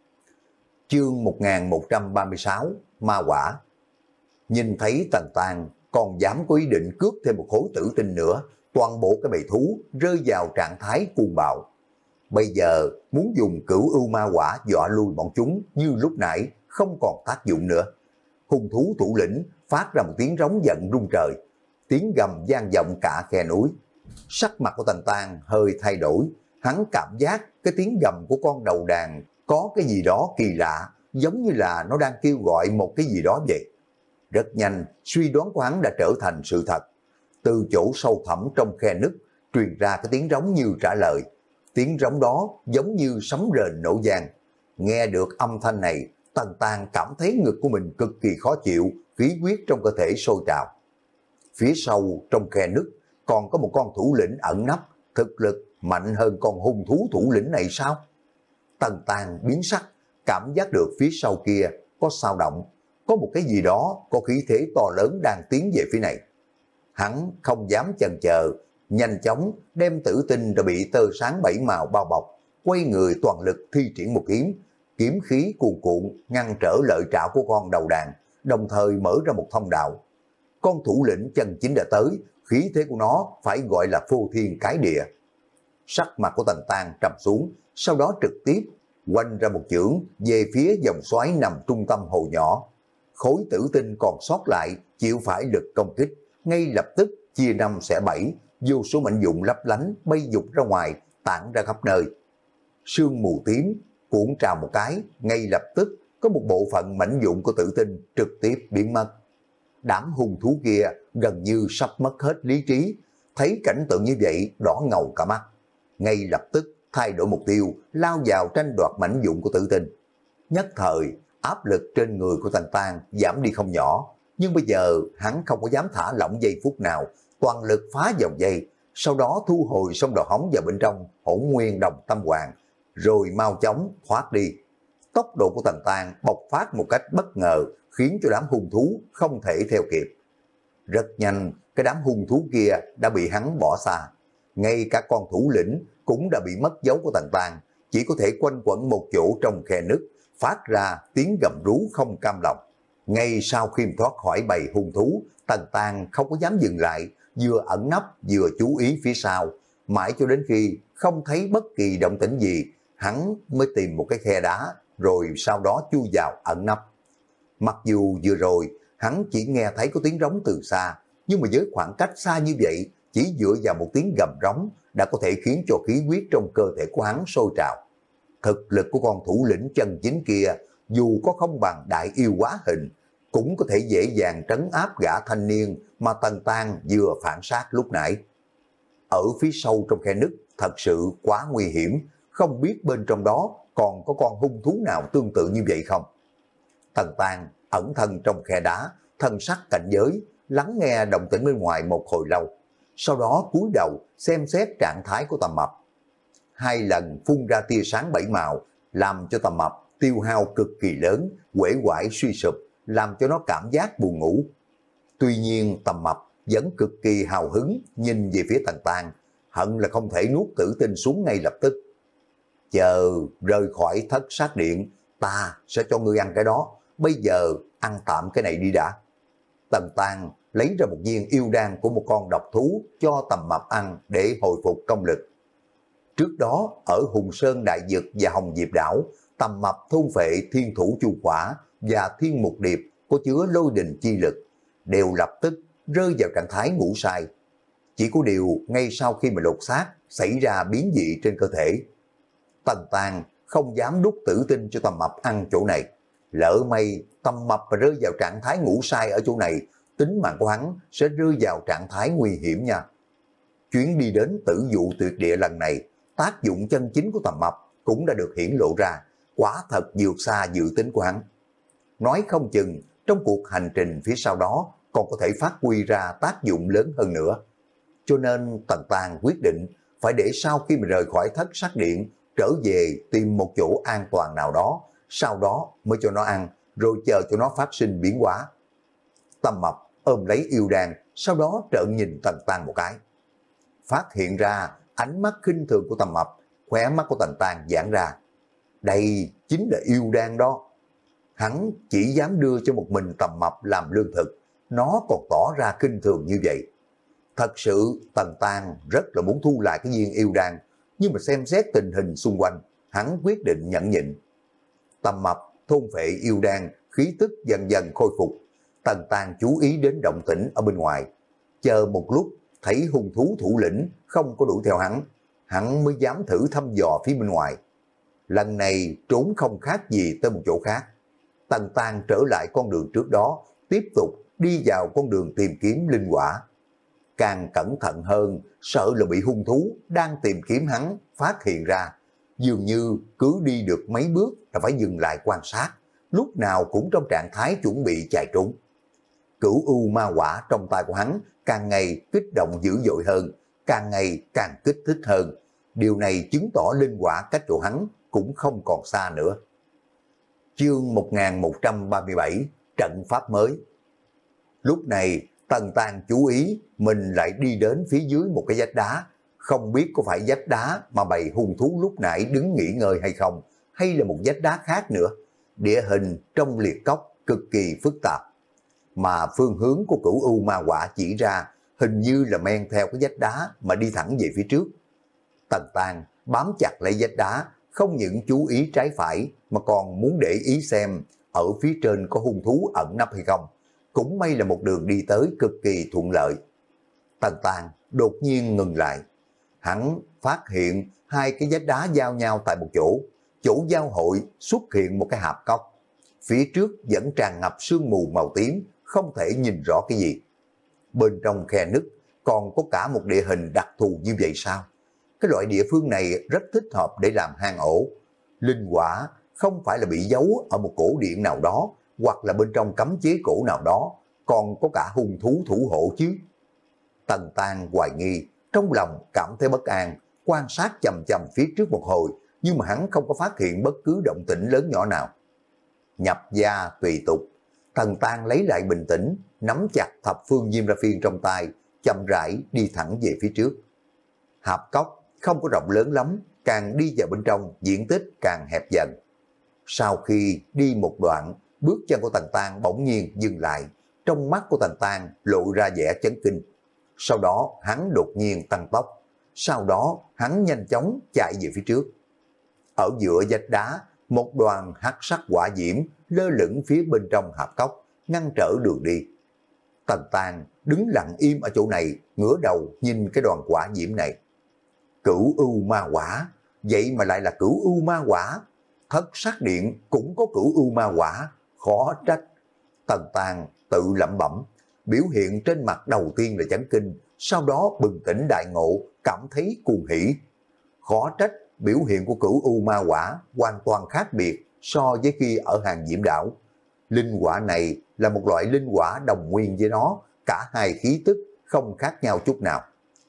Chương một nghìn một trăm ba mươi sáu, Ma Quả. Nhìn thấy Tần Tàng còn dám có ý định cướp thêm một khối tử tinh nữa, toàn bộ cái bầy thú rơi vào trạng thái cuồng bạo. Bây giờ muốn dùng Cửu U Ma Quả dọa lui bọn chúng như lúc nãy không còn tác dụng nữa. Hung thú thủ lĩnh phát ra một tiếng rống giận rung trời, tiếng gầm vang vọng cả khe núi. Sắc mặt của Tần Tàng hơi thay đổi, hắn cảm giác cái tiếng gầm của con đầu đàn có cái gì đó kỳ lạ, giống như là nó đang kêu gọi một cái gì đó vậy. Rất nhanh, suy đoán của hắn đã trở thành sự thật. Từ chỗ sâu thẳm trong khe nứt truyền ra cái tiếng rống như trả lời. Tiếng rống đó giống như sấm rền nổ vang. Nghe được âm thanh này, Tần Tàng cảm thấy ngực của mình cực kỳ khó chịu, khí huyết trong cơ thể sôi trào. Phía sau trong khe nứt còn có một con thủ lĩnh ẩn nấp, thực lực mạnh hơn con hung thú thủ lĩnh này sao? Tần Tàng biến sắc, cảm giác được phía sau kia có sao động, có một cái gì đó có khí thế to lớn đang tiến về phía này. Hắn không dám chần chờ, nhanh chóng đem tử tinh đã bị tơ sáng bảy màu bao bọc, quay người toàn lực thi triển một kiếm, kiếm khí cuồn cuộn ngăn trở lợi trảo của con đầu đàn, đồng thời mở ra một thông đạo. Con thủ lĩnh chân chính đã tới, khí thế của nó phải gọi là phô thiên cái địa. Sắc mặt của Tần Tang trầm xuống, sau đó trực tiếp quanh ra một chưởng về phía dòng xoáy nằm trung tâm hồ nhỏ. Khối tử tinh còn sót lại chịu phải lực công kích, ngay lập tức chia năm xẻ bảy, vô số mảnh vụn lấp lánh bay dục ra ngoài, tản ra khắp nơi. Sương mù tím cuộn trào một cái, ngay lập tức có một bộ phận mảnh vụn của tử tinh trực tiếp biến mất. Đám hung thú kia gần như sắp mất hết lý trí, thấy cảnh tượng như vậy đỏ ngầu cả mắt, ngay lập tức thay đổi mục tiêu, lao vào tranh đoạt mảnh vụn của tử tinh. Nhất thời áp lực trên người của Tần Tang giảm đi không nhỏ, nhưng bây giờ hắn không có dám thả lỏng giây phút nào, toàn lực phá vòng dây, sau đó thu hồi xong đầu hóng vào bên trong Hỗn Nguyên Đồng Tâm Hoàng, rồi mau chóng thoát đi. Tốc độ của Tần Tang bộc phát một cách bất ngờ, khiến cho đám hung thú không thể theo kịp. Rất nhanh, cái đám hung thú kia đã bị hắn bỏ xa. Ngay cả con thủ lĩnh cũng đã bị mất dấu của Tần Tang, chỉ có thể quanh quẩn một chỗ trong khe nứt, phát ra tiếng gầm rú không cam lòng. Ngay sau khi thoát khỏi bầy hung thú, Tần Tang không có dám dừng lại, vừa ẩn nấp vừa chú ý phía sau, mãi cho đến khi không thấy bất kỳ động tĩnh gì, hắn mới tìm một cái khe đá, rồi sau đó chui vào ẩn nấp. Mặc dù vừa rồi hắn chỉ nghe thấy có tiếng rống từ xa, nhưng mà với khoảng cách xa như vậy, chỉ dựa vào một tiếng gầm rống đã có thể khiến cho khí huyết trong cơ thể của hắn sôi trào. Thực lực của con thủ lĩnh chân chính kia, dù có không bằng đại yêu hóa hình, cũng có thể dễ dàng trấn áp gã thanh niên mà Tần Tang vừa phản sát lúc nãy. Ở phía sâu trong khe nứt thật sự quá nguy hiểm, không biết bên trong đó còn có con hung thú nào tương tự như vậy không. Tần Tang ẩn thân trong khe đá, thân sắc cảnh giới, lắng nghe động tĩnh bên ngoài một hồi lâu, sau đó cúi đầu xem xét trạng thái của Tầm Mập. Hai lần phun ra tia sáng bảy màu, làm cho Tầm Mập tiêu hao cực kỳ lớn, uể oải suy sụp, làm cho nó cảm giác buồn ngủ. Tuy nhiên Tầm Mập vẫn cực kỳ hào hứng nhìn về phía Tần Tang, hận là không thể nuốt tử tinh xuống ngay lập tức. Chờ rời khỏi thất sát điện, ta sẽ cho ngươi ăn cái đó, bây giờ ăn tạm cái này đi đã. Tần Tang lấy ra một viên yêu đan của một con độc thú cho Tầm Mập ăn để hồi phục công lực. Trước đó ở Hùng Sơn Đại Dực và Hồng Diệp Đảo, Tầm Mập thôn phệ thiên thủ chu quả và thiên mục điệp có chứa lôi đình chi lực, đều lập tức rơi vào trạng thái ngủ say. Chỉ có điều ngay sau khi mà lột xác xảy ra biến dị trên cơ thể. Tần Tang không dám đút tử tinh cho Tầm Mập ăn chỗ này. Lỡ may Tầm Mập và rơi vào trạng thái ngủ say ở chỗ này, tính mạng của hắn sẽ rơi vào trạng thái nguy hiểm nha. Chuyến đi đến Tử Dụ Tuyệt Địa lần này, tác dụng chân chính của Tầm Mập cũng đã được hiển lộ ra, quả thật vượt xa dự tính của hắn. Nói không chừng trong cuộc hành trình phía sau đó còn có thể phát huy ra tác dụng lớn hơn nữa. Cho nên Tần Tang quyết định phải để sau khi mà rời khỏi thất sát điện, trở về tìm một chỗ an toàn nào đó, sau đó mới cho nó ăn, rồi chờ cho nó phát sinh biến hóa. Tầm Mập ôm lấy yêu đan, sau đó trợn nhìn Tần Tang một cái. Phát hiện ra ánh mắt khinh thường của Tầm Mập, khóe mắt của Tần Tang giãn ra. Đây chính là yêu đan đó. Hắn chỉ dám đưa cho một mình Tầm Mập làm lương thực, nó còn tỏ ra khinh thường như vậy. Thật sự Tần Tang rất là muốn thu lại cái viên yêu đan, nhưng mà xem xét tình hình xung quanh, hắn quyết định nhẫn nhịn. Tầm Mập thôn phệ yêu đan, khí tức dần dần khôi phục. Tần Tang chú ý đến động tĩnh ở bên ngoài, chờ một lúc thấy hung thú thủ lĩnh không có đuổi theo hắn, hắn mới dám thử thăm dò phía bên ngoài. Lần này trốn không khác gì tới một chỗ khác. Tần Tang trở lại con đường trước đó, tiếp tục đi vào con đường tìm kiếm linh quả. Càng cẩn thận hơn, sợ là bị hung thú đang tìm kiếm hắn phát hiện ra. Dường như cứ đi được mấy bước là phải dừng lại quan sát, lúc nào cũng trong trạng thái chuẩn bị chạy trốn. Cửu u ma quả trong tay của hắn càng ngày kích động dữ dội hơn, càng ngày càng kích thích hơn. Điều này chứng tỏ linh quả cách chỗ hắn cũng không còn xa nữa. Chương một nghìn một trăm ba mươi bảy, trận pháp mới. Lúc này Tần Tang chú ý mình lại đi đến phía dưới một cái vách đá, không biết có phải vách đá mà bầy hung thú lúc nãy đứng nghỉ ngơi hay không, hay là một vách đá khác nữa. Địa hình trong liệt cốc cực kỳ phức tạp, mà phương hướng của Cửu U Ma Quả chỉ ra hình như là men theo cái vách đá mà đi thẳng về phía trước. Tần Tang bám chặt lấy vách đá, không những chú ý trái phải mà còn muốn để ý xem ở phía trên có hung thú ẩn nấp hay không. Cũng may là một đường đi tới cực kỳ thuận lợi. Tần Tang đột nhiên ngừng lại. Hắn phát hiện hai cái vách đá giao nhau tại một chỗ. Chỗ giao hội xuất hiện một cái hạp cốc. Phía trước vẫn tràn ngập sương mù màu tím, không thể nhìn rõ cái gì. Bên trong khe nứt còn có cả một địa hình đặc thù như vậy sao? Cái loại địa phương này rất thích hợp để làm hang ổ. Linh quả không phải là bị giấu ở một cổ điện nào đó, hoặc là bên trong cấm chế cổ nào đó, còn có cả hung thú thủ hộ chứ. Tần Tang hoài nghi, trong lòng cảm thấy bất an, quan sát chầm chầm phía trước một hồi, nhưng mà hắn không có phát hiện bất cứ động tĩnh lớn nhỏ nào. Nhập gia tùy tục, Tần Tang lấy lại bình tĩnh, nắm chặt thập phương diêm ra phiên trong tay, chậm rãi đi thẳng về phía trước. Hạp cốc không có rộng lớn lắm, càng đi vào bên trong diện tích càng hẹp dần. Sau khi đi một đoạn, bước chân của Tần Tang bỗng nhiên dừng lại, trong mắt của Tần Tang lộ ra vẻ chấn kinh. Sau đó hắn đột nhiên tăng tốc, sau đó hắn nhanh chóng chạy về phía trước. Ở giữa vách đá, một đoàn hắc sắc hỏa diễm lơ lửng phía bên trong hạp cốc, ngăn trở đường đi. Tần Tang đứng lặng im ở chỗ này, ngửa đầu nhìn cái đoàn hỏa diễm này. Cửu U Ma Quả, vậy mà lại là Cửu U Ma Quả. Thất sắc điện cũng có Cửu U Ma Quả, khó trách. Tần Tang tự lẩm bẩm, biểu hiện trên mặt đầu tiên là chấn kinh, sau đó bừng tỉnh đại ngộ, cảm thấy cuồng hỉ. Khó trách biểu hiện của Cửu U Ma Quả hoàn toàn khác biệt so với khi ở hàng Diễm Đảo. Linh quả này là một loại linh quả đồng nguyên với nó, cả hai khí tức không khác nhau chút nào.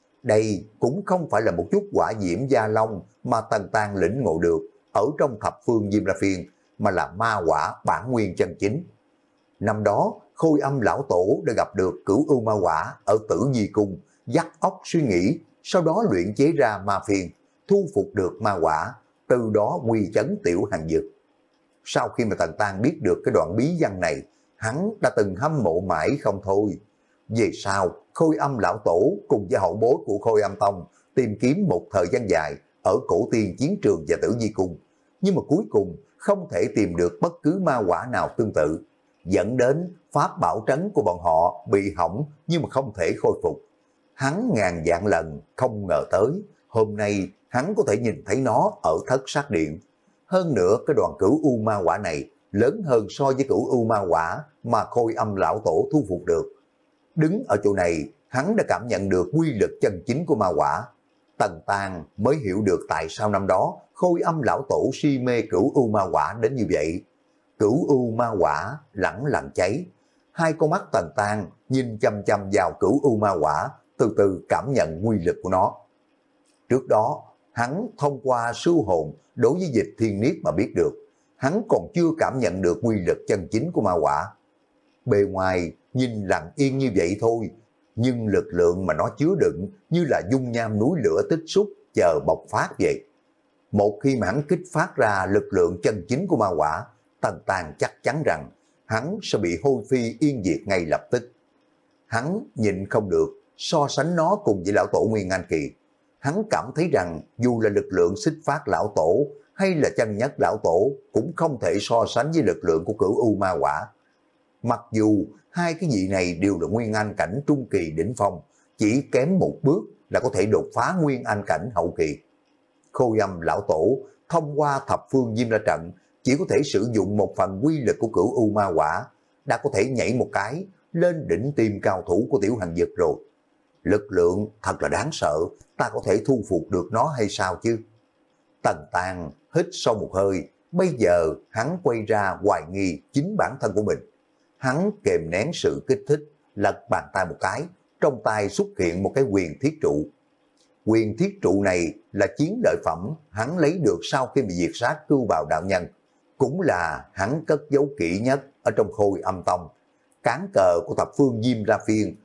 Đây cũng không phải là một chút quả diễm gia long mà Tần Tang lĩnh ngộ được ở trong thập phương Diêm La Phiên, mà là ma quả bản nguyên chân chính. Năm đó, Khôi Âm lão tổ đã gặp được Cửu U Ma Quả ở Tử Di Cung, dắt óc suy nghĩ, sau đó luyện chế ra ma phiên, thu phục được ma quả, từ đó quy chấn tiểu hàng dực. Sau khi mà Tần Tang biết được cái đoạn bí văn này, hắn đã từng hâm mộ mãi không thôi. Về sau, Khôi Âm lão tổ cùng với hậu bối của Khôi Âm Tông tìm kiếm một thời gian dài ở Cổ Tiên Chiến Trường và Tử Di Cung, nhưng mà cuối cùng không thể tìm được bất cứ ma quả nào tương tự, dẫn đến pháp bảo trấn của bọn họ bị hỏng nhưng mà không thể khôi phục. Hắn ngàn vạn lần không ngờ tới, hôm nay hắn có thể nhìn thấy nó ở Thất Sát Điện. Hơn nữa cái đoàn Cửu U Ma Quả này lớn hơn so với Cửu U Ma Quả mà Khôi Âm lão tổ thu phục được. Đứng ở chỗ này, hắn đã cảm nhận được quy lực chân chính của ma quả. Tần Tang mới hiểu được tại sao năm đó Khôi Âm lão tổ si mê Cửu U Ma Quả đến như vậy. Cửu U Ma Quả lẳng lặng cháy. Hai con mắt Tần Tang nhìn chăm chăm vào Cửu U Ma Quả, từ từ cảm nhận quy lực của nó. Trước đó, hắn thông qua sư hồn đối với Dịch Thiên Niết mà biết được, hắn còn chưa cảm nhận được quy lực chân chính của ma quả. Bề ngoài nhìn lặng yên như vậy thôi, nhưng lực lượng mà nó chứa đựng như là dung nham núi lửa tích xúc chờ bộc phát vậy. Một khi mà hắn kích phát ra lực lượng chân chính của ma quả, Tần Tang chắc chắn rằng hắn sẽ bị hôi phi yên diệt ngay lập tức. Hắn nhịn không được so sánh nó cùng với lão tổ Nguyên Anh Kỳ. Hắn cảm thấy rằng dù là lực lượng xích phát lão tổ hay là chân nhất lão tổ cũng không thể so sánh với lực lượng của Cửu U Ma Quả. Mặc dù hai cái vị này đều là Nguyên Anh cảnh trung kỳ đỉnh phong, chỉ kém một bước là có thể đột phá Nguyên Anh cảnh hậu kỳ. Khôi Âm lão tổ thông qua thập phương Diêm La Trận chỉ có thể sử dụng một phần quy lực của Cửu U Ma Quả, đã có thể nhảy một cái lên đỉnh tim cao thủ của tiểu hàng dực rồi. Lực lượng thật là đáng sợ, ta có thể thu phục được nó hay sao chứ? Tần Tang hít sâu một hơi, bây giờ hắn quay ra hoài nghi chính bản thân của mình. Hắn kềm nén sự kích thích, lật bàn tay một cái, trong tay xuất hiện một cái quyền thiết trụ. Quyền thiết trụ này là chiến lợi phẩm hắn lấy được sau khi bị diệt sát cưu bào đạo nhân, cũng là hắn cất giấu kỹ nhất ở trong Khôi Âm Tông. Cán cờ của thập phương Diêm La Phiên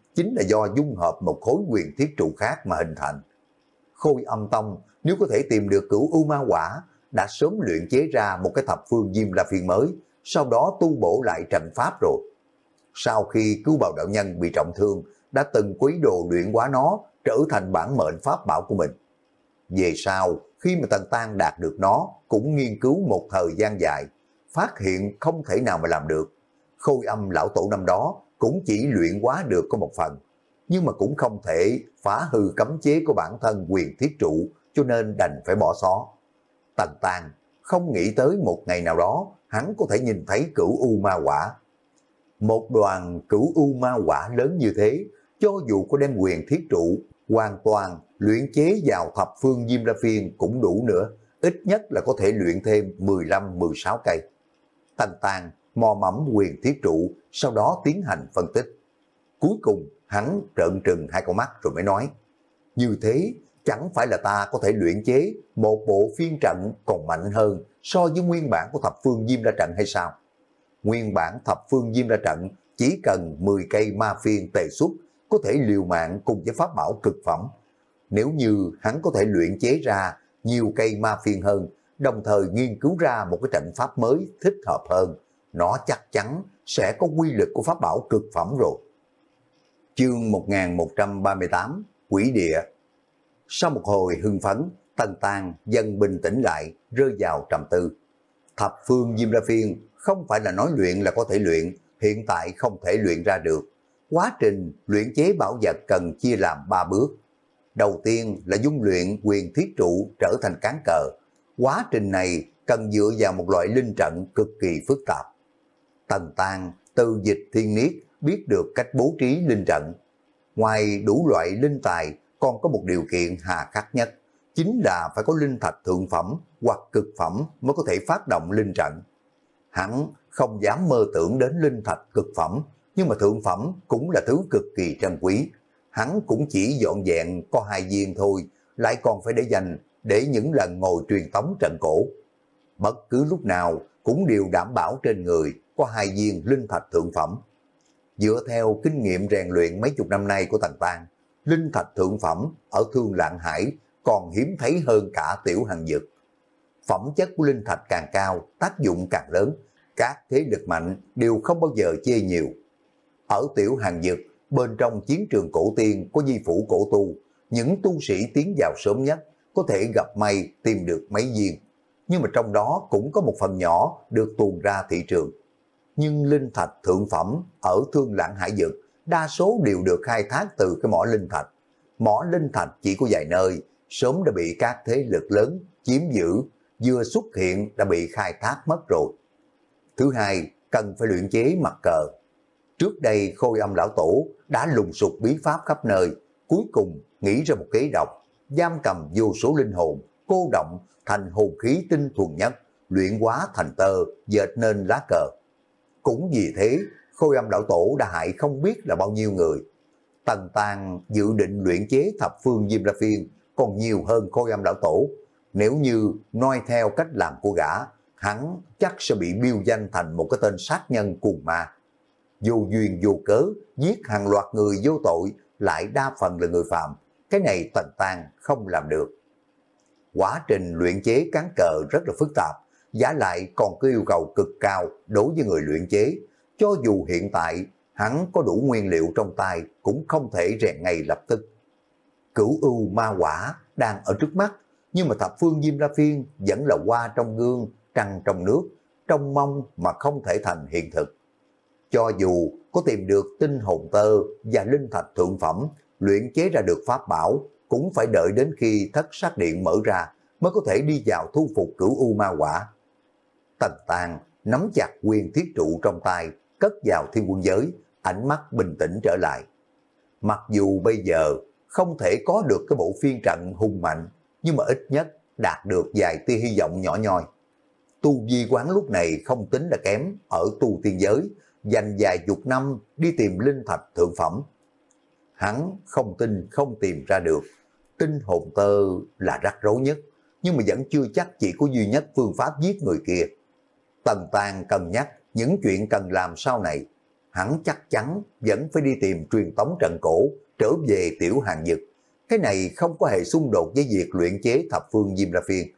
chính là do dung hợp một khối quyền thiết trụ khác mà hình thành. Khôi Âm Tông nếu có thể tìm được Cửu U Ma Quả, đã sớm luyện chế ra một cái thập phương Diêm La Phiên mới, sau đó tu bổ lại trận pháp rồi. Sau khi cứu bào đạo nhân bị trọng thương, đã từng quý đồ luyện hóa nó trở thành bản mệnh pháp bảo của mình. Về sau, khi mà Tần Tăng đạt được nó, cũng nghiên cứu một thời gian dài, phát hiện không thể nào mà làm được. Khôi Âm lão tổ năm đó cũng chỉ luyện hóa được có một phần, nhưng mà cũng không thể phá hư cấm chế của bản thân quyền thiết trụ, cho nên đành phải bỏ xó. Tần Tăng không nghĩ tới một ngày nào đó hắn có thể nhìn thấy Cửu U Ma Quả. Một đoàn Cửu U Ma Quả lớn như thế, cho dù có đem quyền thiết trụ hoàn toàn luyện chế vào thập phương Diêm La Phiên cũng đủ nữa, ít nhất là có thể luyện thêm mười lăm mười sáu cây. Tần Tăng mò mẫm quyền thiết trụ, sau đó tiến hành phân tích. Cuối cùng hắn trợn trừng hai con mắt rồi mới nói, như thế chẳng phải là ta có thể luyện chế một bộ phiên trận còn mạnh hơn so với nguyên bản của thập phương Diêm La Trận hay sao? Nguyên bản thập phương Diêm La Trận chỉ cần mười cây ma phiên tề xuất, có thể liều mạng cùng với pháp bảo cực phẩm. Nếu như hắn có thể luyện chế ra nhiều cây ma phiên hơn, đồng thời nghiên cứu ra một cái trận pháp mới thích hợp hơn, nó chắc chắn sẽ có quy lực của pháp bảo cực phẩm rồi. Chương một nghìn một trăm ba mươi tám, Quỷ Địa. Sau một hồi hưng phấn, Tần Tăng dần bình tĩnh lại, rơi vào trầm tư. Thập phương Diêm La Phiên không phải là nói luyện là có thể luyện, hiện tại không thể luyện ra được. Quá trình luyện chế bảo vật cần chia làm ba bước. Đầu tiên là dung luyện quyền thiết trụ trở thành cán cờ. Quá trình này cần dựa vào một loại linh trận cực kỳ phức tạp. Tần Tăng từ dịch thiên niết biết được cách bố trí linh trận. Ngoài đủ loại linh tài, còn có một điều kiện hà khắc nhất, chính là phải có linh thạch thượng phẩm hoặc cực phẩm mới có thể phát động linh trận. Hắn không dám mơ tưởng đến linh thạch cực phẩm, nhưng mà thượng phẩm cũng là thứ cực kỳ trân quý. Hắn cũng chỉ dọn dẹn có hai viên thôi, lại còn phải để dành để những lần ngồi truyền tống trận cổ. Bất cứ lúc nào cũng đều đảm bảo trên người có hai viên linh thạch thượng phẩm. Dựa theo kinh nghiệm rèn luyện mấy chục năm nay của Tần Tăng, linh thạch thượng phẩm ở Thương Lạng Hải còn hiếm thấy hơn cả tiểu hằng dực. Phẩm chất của linh thạch càng cao, tác dụng càng lớn, các thế lực mạnh đều không bao giờ chê nhiều. Ở tiểu hằng dực, bên trong chiến trường cổ tiên có di phủ cổ tu, những tu sĩ tiến vào sớm nhất có thể gặp may tìm được mấy viên, nhưng mà trong đó cũng có một phần nhỏ được tuồn ra thị trường. Nhưng linh thạch thượng phẩm ở Thương Lạng Hải Dực đa số đều được khai thác từ cái mỏ linh thạch. Mỏ linh thạch chỉ có vài nơi, sớm đã bị các thế lực lớn chiếm giữ, vừa xuất hiện đã bị khai thác mất rồi. Thứ hai, cần phải luyện chế mặt cờ. Trước đây Khôi Âm lão tổ đã lùng sục bí pháp khắp nơi, cuối cùng nghĩ ra một kế độc, giam cầm vô số linh hồn, cô động thành hồn khí tinh thuần nhất, luyện hóa thành tơ, dệt nên lá cờ. Cũng vì thế, Khôi Âm lão tổ đã hại không biết là bao nhiêu người. Tần Tăng dự định luyện chế thập phương Diêm La Phiên còn nhiều hơn Khôi Âm lão tổ. Nếu như noi theo cách làm của gã, hắn chắc sẽ bị biêu danh thành một cái tên sát nhân cuồng ma. Vô duyên vô cớ, giết hàng loạt người vô tội, lại đa phần là người phạm. Cái này Tần Tăng không làm được. Quá trình luyện chế cán cờ rất là phức tạp, giá lại còn có yêu cầu cực cao đối với người luyện chế. Cho dù hiện tại hắn có đủ nguyên liệu trong tay cũng không thể rèn ngay lập tức. Cửu U Ma Quả đang ở trước mắt, nhưng mà thập phương Diêm La Phiên vẫn là hoa trong gương, trăng trong nước, trong mong mà không thể thành hiện thực. Cho dù có tìm được tinh hồn tơ và linh thạch thượng phẩm, luyện chế ra được pháp bảo, cũng phải đợi đến khi thất sát điện mở ra mới có thể đi vào thu phục Cửu U Ma Quả. Tần Tăng nắm chặt quyền thiết trụ trong tay, cất vào thiên quân giới, ánh mắt bình tĩnh trở lại. Mặc dù bây giờ không thể có được cái bộ phiên trận hùng mạnh, nhưng mà ít nhất đạt được vài tia hy vọng nhỏ nhoi. Tu vi quán lúc này không tính là kém, ở tu tiên giới, dành vài chục năm đi tìm linh thạch thượng phẩm. Hắn không tin không tìm ra được, tinh hồn tơ là rắc rối nhất, nhưng mà vẫn chưa chắc chỉ có duy nhất phương pháp giết người kia. Tần Tăng cân nhắc những chuyện cần làm sau này. hắn chắc chắn vẫn phải đi tìm truyền tống trận cổ trở về Tiểu Hàng Dực. Cái này không có hề xung đột với việc luyện chế thập phương Diêm La Phiên.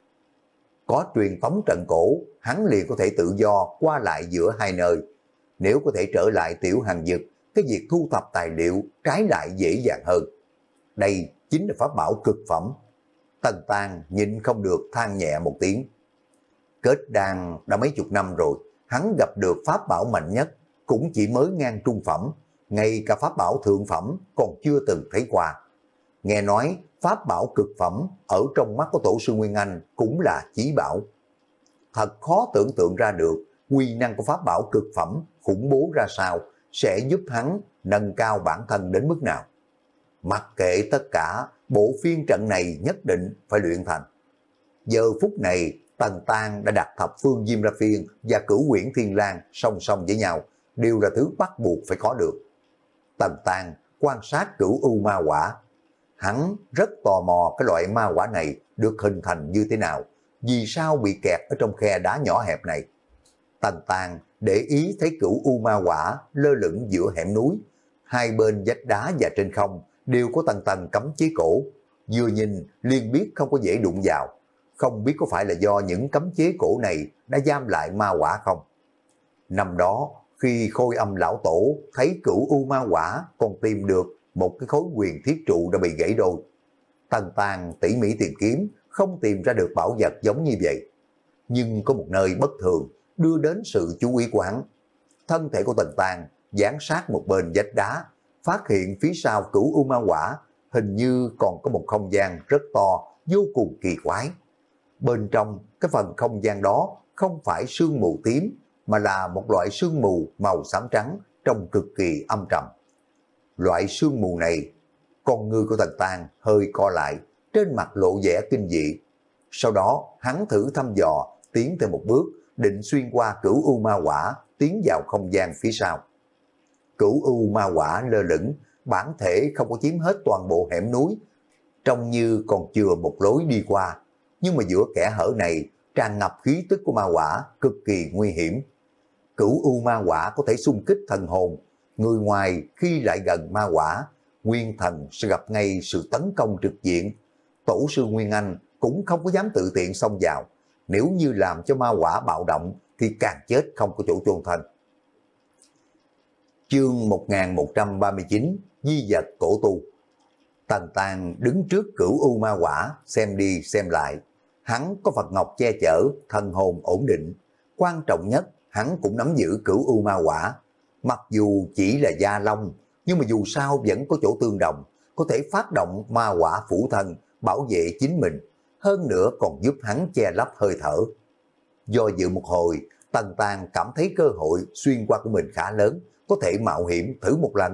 Có truyền tống trận cổ, hắn liền có thể tự do qua lại giữa hai nơi. Nếu có thể trở lại Tiểu Hàng Dực, cái việc thu thập tài liệu trái lại dễ dàng hơn. Đây chính là pháp bảo cực phẩm. Tần Tang nhịn không được than nhẹ một tiếng. Kết đan đã mấy chục năm rồi, hắn gặp được pháp bảo mạnh nhất cũng chỉ mới ngang trung phẩm, ngay cả pháp bảo thượng phẩm còn chưa từng thấy qua. Nghe nói pháp bảo cực phẩm ở trong mắt của tổ sư Nguyên Anh cũng là chí bảo. Thật khó tưởng tượng ra được quy năng của pháp bảo cực phẩm khủng bố ra sao, sẽ giúp hắn nâng cao bản thân đến mức nào. Mặc kệ tất cả, bộ phiên trận này nhất định phải luyện thành. Giờ phút này, Tần Tang đã đặt thập phương Diêm La Phiên và cửu quyển Thiên Lang song song với nhau, đều là thứ bắt buộc phải có được. Tần Tang quan sát cửu u ma quả. Hắn rất tò mò cái loại ma quả này được hình thành như thế nào, vì sao bị kẹt ở trong khe đá nhỏ hẹp này. Tần Tang để ý thấy cửu u ma quả lơ lửng giữa hẻm núi, hai bên vách đá và trên không đều có tầng tầng cấm chế cổ, vừa nhìn liền biết không có dễ đụng vào. Không biết có phải là do những cấm chế cổ này đã giam lại ma quả không? Năm đó, khi Khôi Âm lão tổ thấy cửu u ma quả còn tìm được một cái khối quyền thiết trụ đã bị gãy đôi. Tần Tang tỉ mỉ tìm kiếm, không tìm ra được bảo vật giống như vậy. Nhưng có một nơi bất thường đưa đến sự chú ý của hắn. Thân thể của Tần Tang dán sát một bên vách đá, phát hiện phía sau cửu u ma quả hình như còn có một không gian rất to, vô cùng kỳ quái. Bên trong cái phần không gian đó không phải sương mù tím, mà là một loại sương mù màu xám trắng trông cực kỳ âm trầm. Loại sương mù này, con ngươi của Tần Tang hơi co lại, trên mặt lộ vẻ kinh dị. Sau đó hắn thử thăm dò, tiến thêm một bước, định xuyên qua cửu u ma quả, tiến vào không gian phía sau. Cửu u ma quả lơ lửng, bản thể không có chiếm hết toàn bộ hẻm núi, trông như còn chừa một lối đi qua. Nhưng mà giữa kẽ hở này tràn ngập khí tức của ma quả cực kỳ nguy hiểm. Cửu u ma quả có thể xung kích thần hồn, người ngoài khi lại gần ma quả, nguyên thần sẽ gặp ngay sự tấn công trực diện. Tổ sư Nguyên Anh cũng không có dám tự tiện xông vào, nếu như làm cho ma quả bạo động thì càng chết không có chỗ chôn thân. Chương một nghìn một trăm ba mươi chín, Di vật cổ tu. Tần Tang đứng trước cửu u ma quả, xem đi xem lại. Hắn có Phật Ngọc che chở, thần hồn ổn định. Quan trọng nhất, hắn cũng nắm giữ cửu u ma quả. Mặc dù chỉ là gia long, nhưng mà dù sao vẫn có chỗ tương đồng, có thể phát động ma quả phủ thân, bảo vệ chính mình. Hơn nữa còn giúp hắn che lấp hơi thở. Do dự một hồi, Tần Tang cảm thấy cơ hội xuyên qua của mình khá lớn, có thể mạo hiểm thử một lần.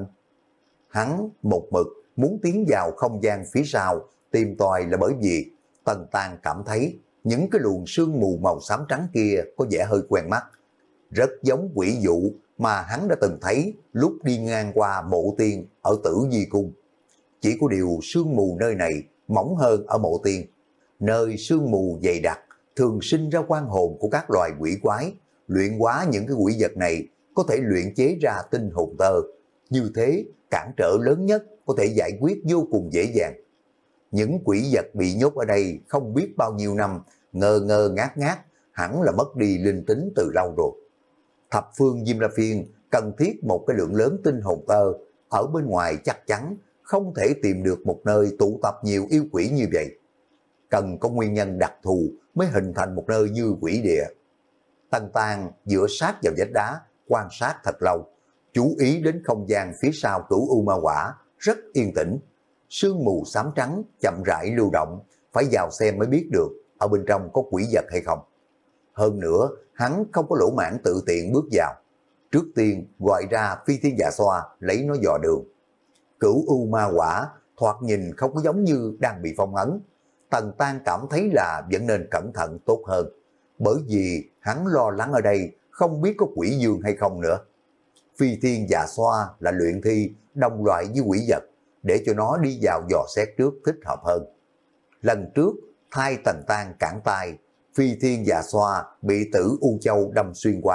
Hắn một mực muốn tiến vào không gian phía sau, tìm tòi là bởi vì Tần Tang cảm thấy những cái luồng sương mù màu xám trắng kia có vẻ hơi quen mắt. Rất giống quỷ dụ mà hắn đã từng thấy lúc đi ngang qua mộ tiên ở Tử Di Cung. Chỉ có điều sương mù nơi này mỏng hơn ở mộ tiên. Nơi sương mù dày đặc thường sinh ra quan hồn của các loài quỷ quái. Luyện hóa những cái quỷ vật này có thể luyện chế ra tinh hồn tơ. Như thế cản trở lớn nhất có thể giải quyết vô cùng dễ dàng. Những quỷ vật bị nhốt ở đây không biết bao nhiêu năm, ngơ ngơ ngát ngát, hẳn là mất đi linh tính từ lâu rồi. Thập phương Diêm La Phiên cần thiết một cái lượng lớn tinh hồn tơ, ở bên ngoài chắc chắn không thể tìm được một nơi tụ tập nhiều yêu quỷ như vậy. Cần có nguyên nhân đặc thù mới hình thành một nơi như quỷ địa. Tần Tang dựa sát vào vách đá, quan sát thật lâu, chú ý đến không gian phía sau cửu u ma quả, rất yên tĩnh. Sương mù xám trắng chậm rãi lưu động, phải vào xem mới biết được ở bên trong có quỷ vật hay không. Hơn nữa, hắn không có lỗ mãn tự tiện bước vào. Trước tiên gọi ra Phi Thiên Dạ Xoa lấy nó dò đường. Cửu u ma quả thoạt nhìn không có giống như đang bị phong ấn. Tần Tang cảm thấy là vẫn nên cẩn thận tốt hơn, bởi vì hắn lo lắng ở đây không biết có quỷ dương hay không nữa. Phi Thiên Dạ Xoa là luyện thi đồng loại với quỷ vật, để cho nó đi vào dò xét trước thích hợp hơn. Lần trước thay Tần Tang cản tay, Phi Thiên Dạ Xoa bị Tử U Châu đâm xuyên qua,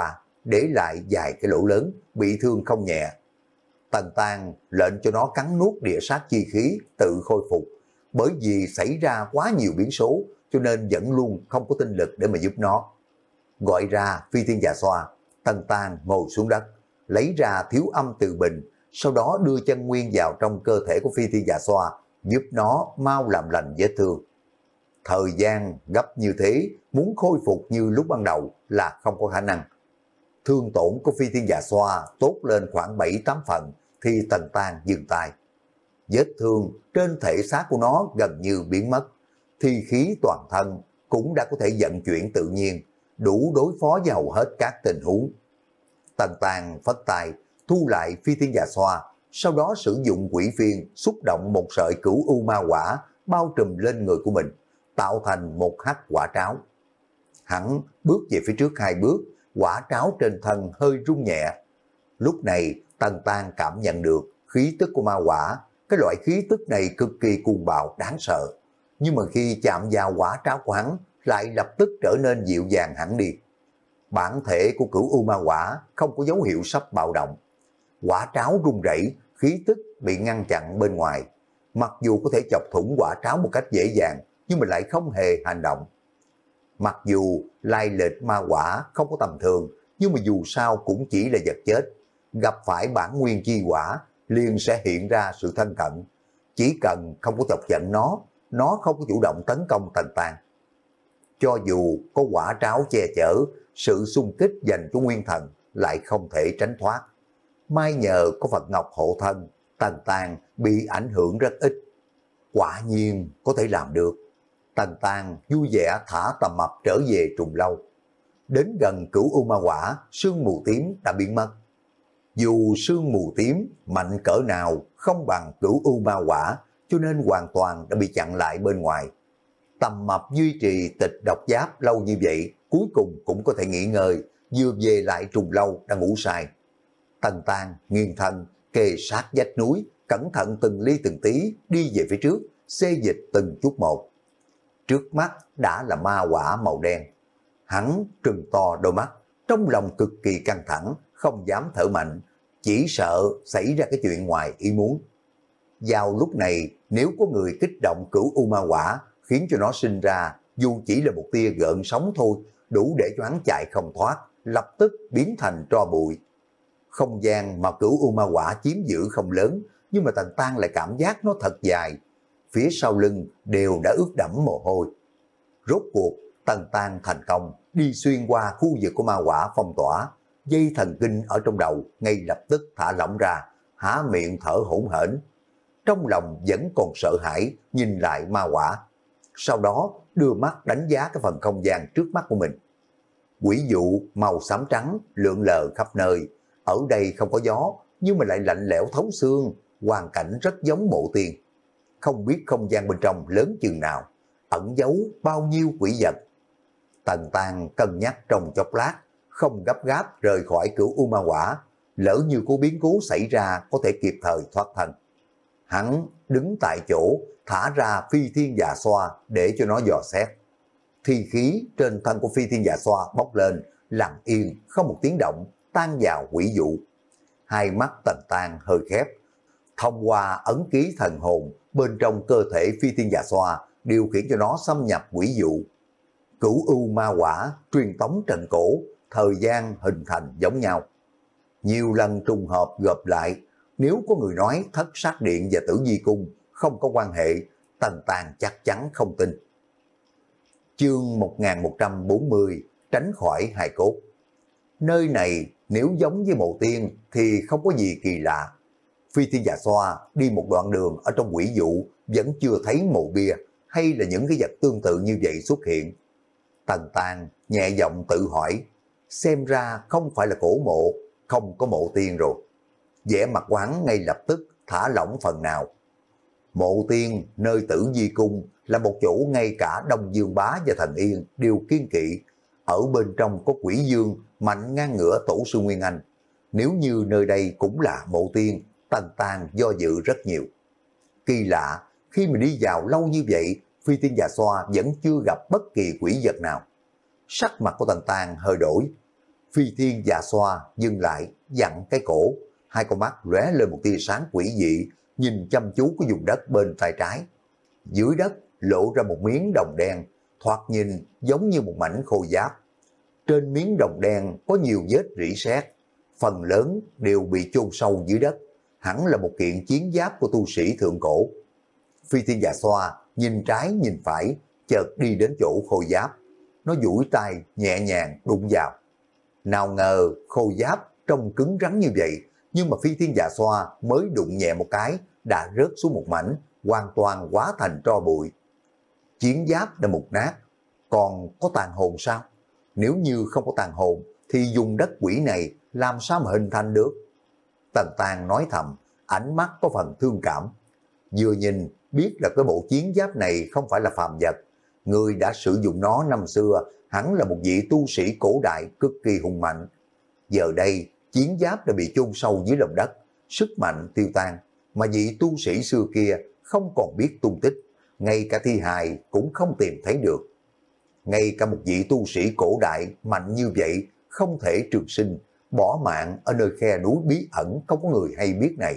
để lại vài cái lỗ lớn, bị thương không nhẹ. Tần Tang lệnh cho nó cắn nuốt địa sát chi khí tự khôi phục, bởi vì xảy ra quá nhiều biến số cho nên vẫn luôn không có tinh lực để mà giúp nó. Gọi ra Phi Thiên Dạ Xoa, Tần Tang ngồi xuống đất, lấy ra thiếu âm từ bình, sau đó đưa chân nguyên vào trong cơ thể của Phi Thiên Dạ Xoa, giúp nó mau làm lành vết thương. Thời gian gấp như thế, muốn khôi phục như lúc ban đầu là không có khả năng. Thương tổn của Phi Thiên Dạ Xoa tốt lên khoảng bảy tám phần, thì Tần Tang dừng tay. Vết thương trên thể xác của nó gần như biến mất, thi khí toàn thân cũng đã có thể vận chuyển tự nhiên, đủ đối phó với hầu hết các tình huống. Tần Tang phất tay, thu lại Phi Thiên Dạ Xoa, sau đó sử dụng quỷ phiên xúc động một sợi cửu u ma quả bao trùm lên người của mình, tạo thành một hắc quả tráo. Hắn bước về phía trước hai bước, quả tráo trên thân hơi rung nhẹ. Lúc này Tần Tang cảm nhận được khí tức của ma quả, cái loại khí tức này cực kỳ cuồng bạo đáng sợ. Nhưng mà khi chạm vào quả tráo của hắn, lại lập tức trở nên dịu dàng hẳn đi. Bản thể của cửu u ma quả không có dấu hiệu sắp bạo động. Quả tráo rung rẩy, khí tức bị ngăn chặn bên ngoài. Mặc dù có thể chọc thủng quả tráo một cách dễ dàng, nhưng mà lại không hề hành động. Mặc dù lai lịch ma quả không có tầm thường, nhưng mà dù sao cũng chỉ là vật chết. Gặp phải bản nguyên chi quả, liền sẽ hiện ra sự thân cận. Chỉ cần không có chọc giận nó, nó không có chủ động tấn công Tần Tang. Cho dù có quả tráo che chở, sự xung kích dành cho nguyên thần lại không thể tránh thoát. May nhờ có Phật Ngọc hộ thân, Tần Tang bị ảnh hưởng rất ít. Quả nhiên có thể làm được. Tần Tang vui vẻ thả Tầm Mập trở về Trùng Lâu. Đến gần cửu u ma quả, sương mù tím đã biến mất. Dù sương mù tím mạnh cỡ nào không bằng cửu u ma quả, cho nên hoàn toàn đã bị chặn lại bên ngoài. Tầm Mập duy trì tịch độc giáp lâu như vậy, cuối cùng cũng có thể nghỉ ngơi, vừa về lại Trùng Lâu đã ngủ say. Tần Tang nghiêng thân, kề sát vách núi, cẩn thận từng ly từng tí đi về phía trước, xê dịch từng chút một. Trước mắt đã là ma quả màu đen. Hắn trừng to đôi mắt, trong lòng cực kỳ căng thẳng, không dám thở mạnh, chỉ sợ xảy ra cái chuyện ngoài ý muốn. Vào lúc này, nếu có người kích động cửu u ma quả, khiến cho nó sinh ra, dù chỉ là một tia gợn sóng thôi, đủ để cho hắn chạy không thoát, lập tức biến thành tro bụi. Không gian mà cửu u ma quả chiếm giữ không lớn, nhưng mà Tần Tang lại cảm giác nó thật dài. Phía sau lưng đều đã ướt đẫm mồ hôi. Rốt cuộc, Tần Tang thành công đi xuyên qua khu vực của ma quả phong tỏa, dây thần kinh ở trong đầu ngay lập tức thả lỏng ra, há miệng thở hổn hển. Trong lòng vẫn còn sợ hãi nhìn lại ma quả, sau đó đưa mắt đánh giá cái phần không gian trước mắt của mình. Quỷ dụ màu xám trắng lượn lờ khắp nơi, ở đây không có gió nhưng mà lại lạnh lẽo thấu xương, hoàn cảnh rất giống mộ tiên. Không biết không gian bên trong lớn chừng nào, ẩn giấu bao nhiêu quỷ vật. Tần Tang cân nhắc trong chốc lát, không gấp gáp rời khỏi cửu u ma quả, lỡ như có biến cố xảy ra có thể kịp thời thoát thân. Hắn đứng tại chỗ, thả ra Phi Thiên Dạ Xoa để cho nó dò xét. Thi khí trên thân của Phi Thiên Dạ Xoa bốc lên, lặng yên, không một tiếng động, tan vào quỷ dụ. Hai mắt Tần Tang hơi khép, thông qua ấn ký thần hồn bên trong cơ thể Phi Thiên Dạ Xoa, điều khiển cho nó xâm nhập quỷ dụ. Cửu u ma quả, truyền tống trận cổ, thời gian hình thành giống nhau. Nhiều lần trùng hợp gộp lại, nếu có người nói Thất Sát Điện và Tử Vi Cung không có quan hệ, Tần Tang chắc chắn không tin. Chương một nghìn một trăm bốn mươi, tránh khỏi hài cốt. Nơi này nếu giống với mộ tiên thì không có gì kỳ lạ. Phi Thiên Dạ Xoa đi một đoạn đường ở trong quỷ dụ vẫn chưa thấy mộ bia hay là những cái vật tương tự như vậy xuất hiện. Tần Tang nhẹ giọng tự hỏi, xem ra không phải là cổ mộ, không có mộ tiên rồi. Vẻ mặt quán ngay lập tức thả lỏng phần nào. Mộ tiên nơi Tử Vi Cung là một chỗ ngay cả Đông Dương Bá và Thần Yên đều kiên kỵ. Ở bên trong có quỷ dương mạnh ngang ngửa tổ sư Nguyên Anh. Nếu như nơi đây cũng là mộ tiên, Tần Tang do dự rất nhiều. Kỳ lạ, khi mình đi vào lâu như vậy, Phi Thiên Dạ Xoa vẫn chưa gặp bất kỳ quỷ vật nào. Sắc mặt của Tần Tang hơi đổi. Phi Thiên Dạ Xoa dừng lại, dặn cái cổ, hai con mắt lóe lên một tia sáng quỷ dị, nhìn chăm chú cái vùng đất bên tay trái. Dưới đất lộ ra một miếng đồng đen, thoạt nhìn giống như một mảnh khôi giáp. Trên miếng đồng đen có nhiều vết rỉ sét, phần lớn đều bị chôn sâu dưới đất, hẳn là một kiện chiến giáp của tu sĩ thượng cổ. Phi Thiên Dạ Xoa nhìn trái nhìn phải, chợt đi đến chỗ khôi giáp. Nó duỗi tay nhẹ nhàng đụng vào. Nào ngờ khôi giáp trông cứng rắn như vậy, nhưng mà Phi Thiên Dạ Xoa mới đụng nhẹ một cái đã rớt xuống một mảnh, hoàn toàn hóa thành tro bụi. Chiến giáp đã mục nát, còn có tàn hồn sao? Nếu như không có tàn hồn thì dùng đất quỷ này làm sao mà hình thành được? Tần Tàng nói thầm, ánh mắt có phần thương cảm. Vừa nhìn biết là cái bộ chiến giáp này không phải là phàm vật. Người đã sử dụng nó năm xưa hẳn là một vị tu sĩ cổ đại cực kỳ hùng mạnh. Giờ đây chiến giáp đã bị chôn sâu dưới lòng đất, sức mạnh tiêu tan, mà vị tu sĩ xưa kia không còn biết tung tích, ngay cả thi hài cũng không tìm thấy được. Ngay cả một vị tu sĩ cổ đại mạnh như vậy không thể trường sinh, bỏ mạng ở nơi khe núi bí ẩn không có người hay biết này.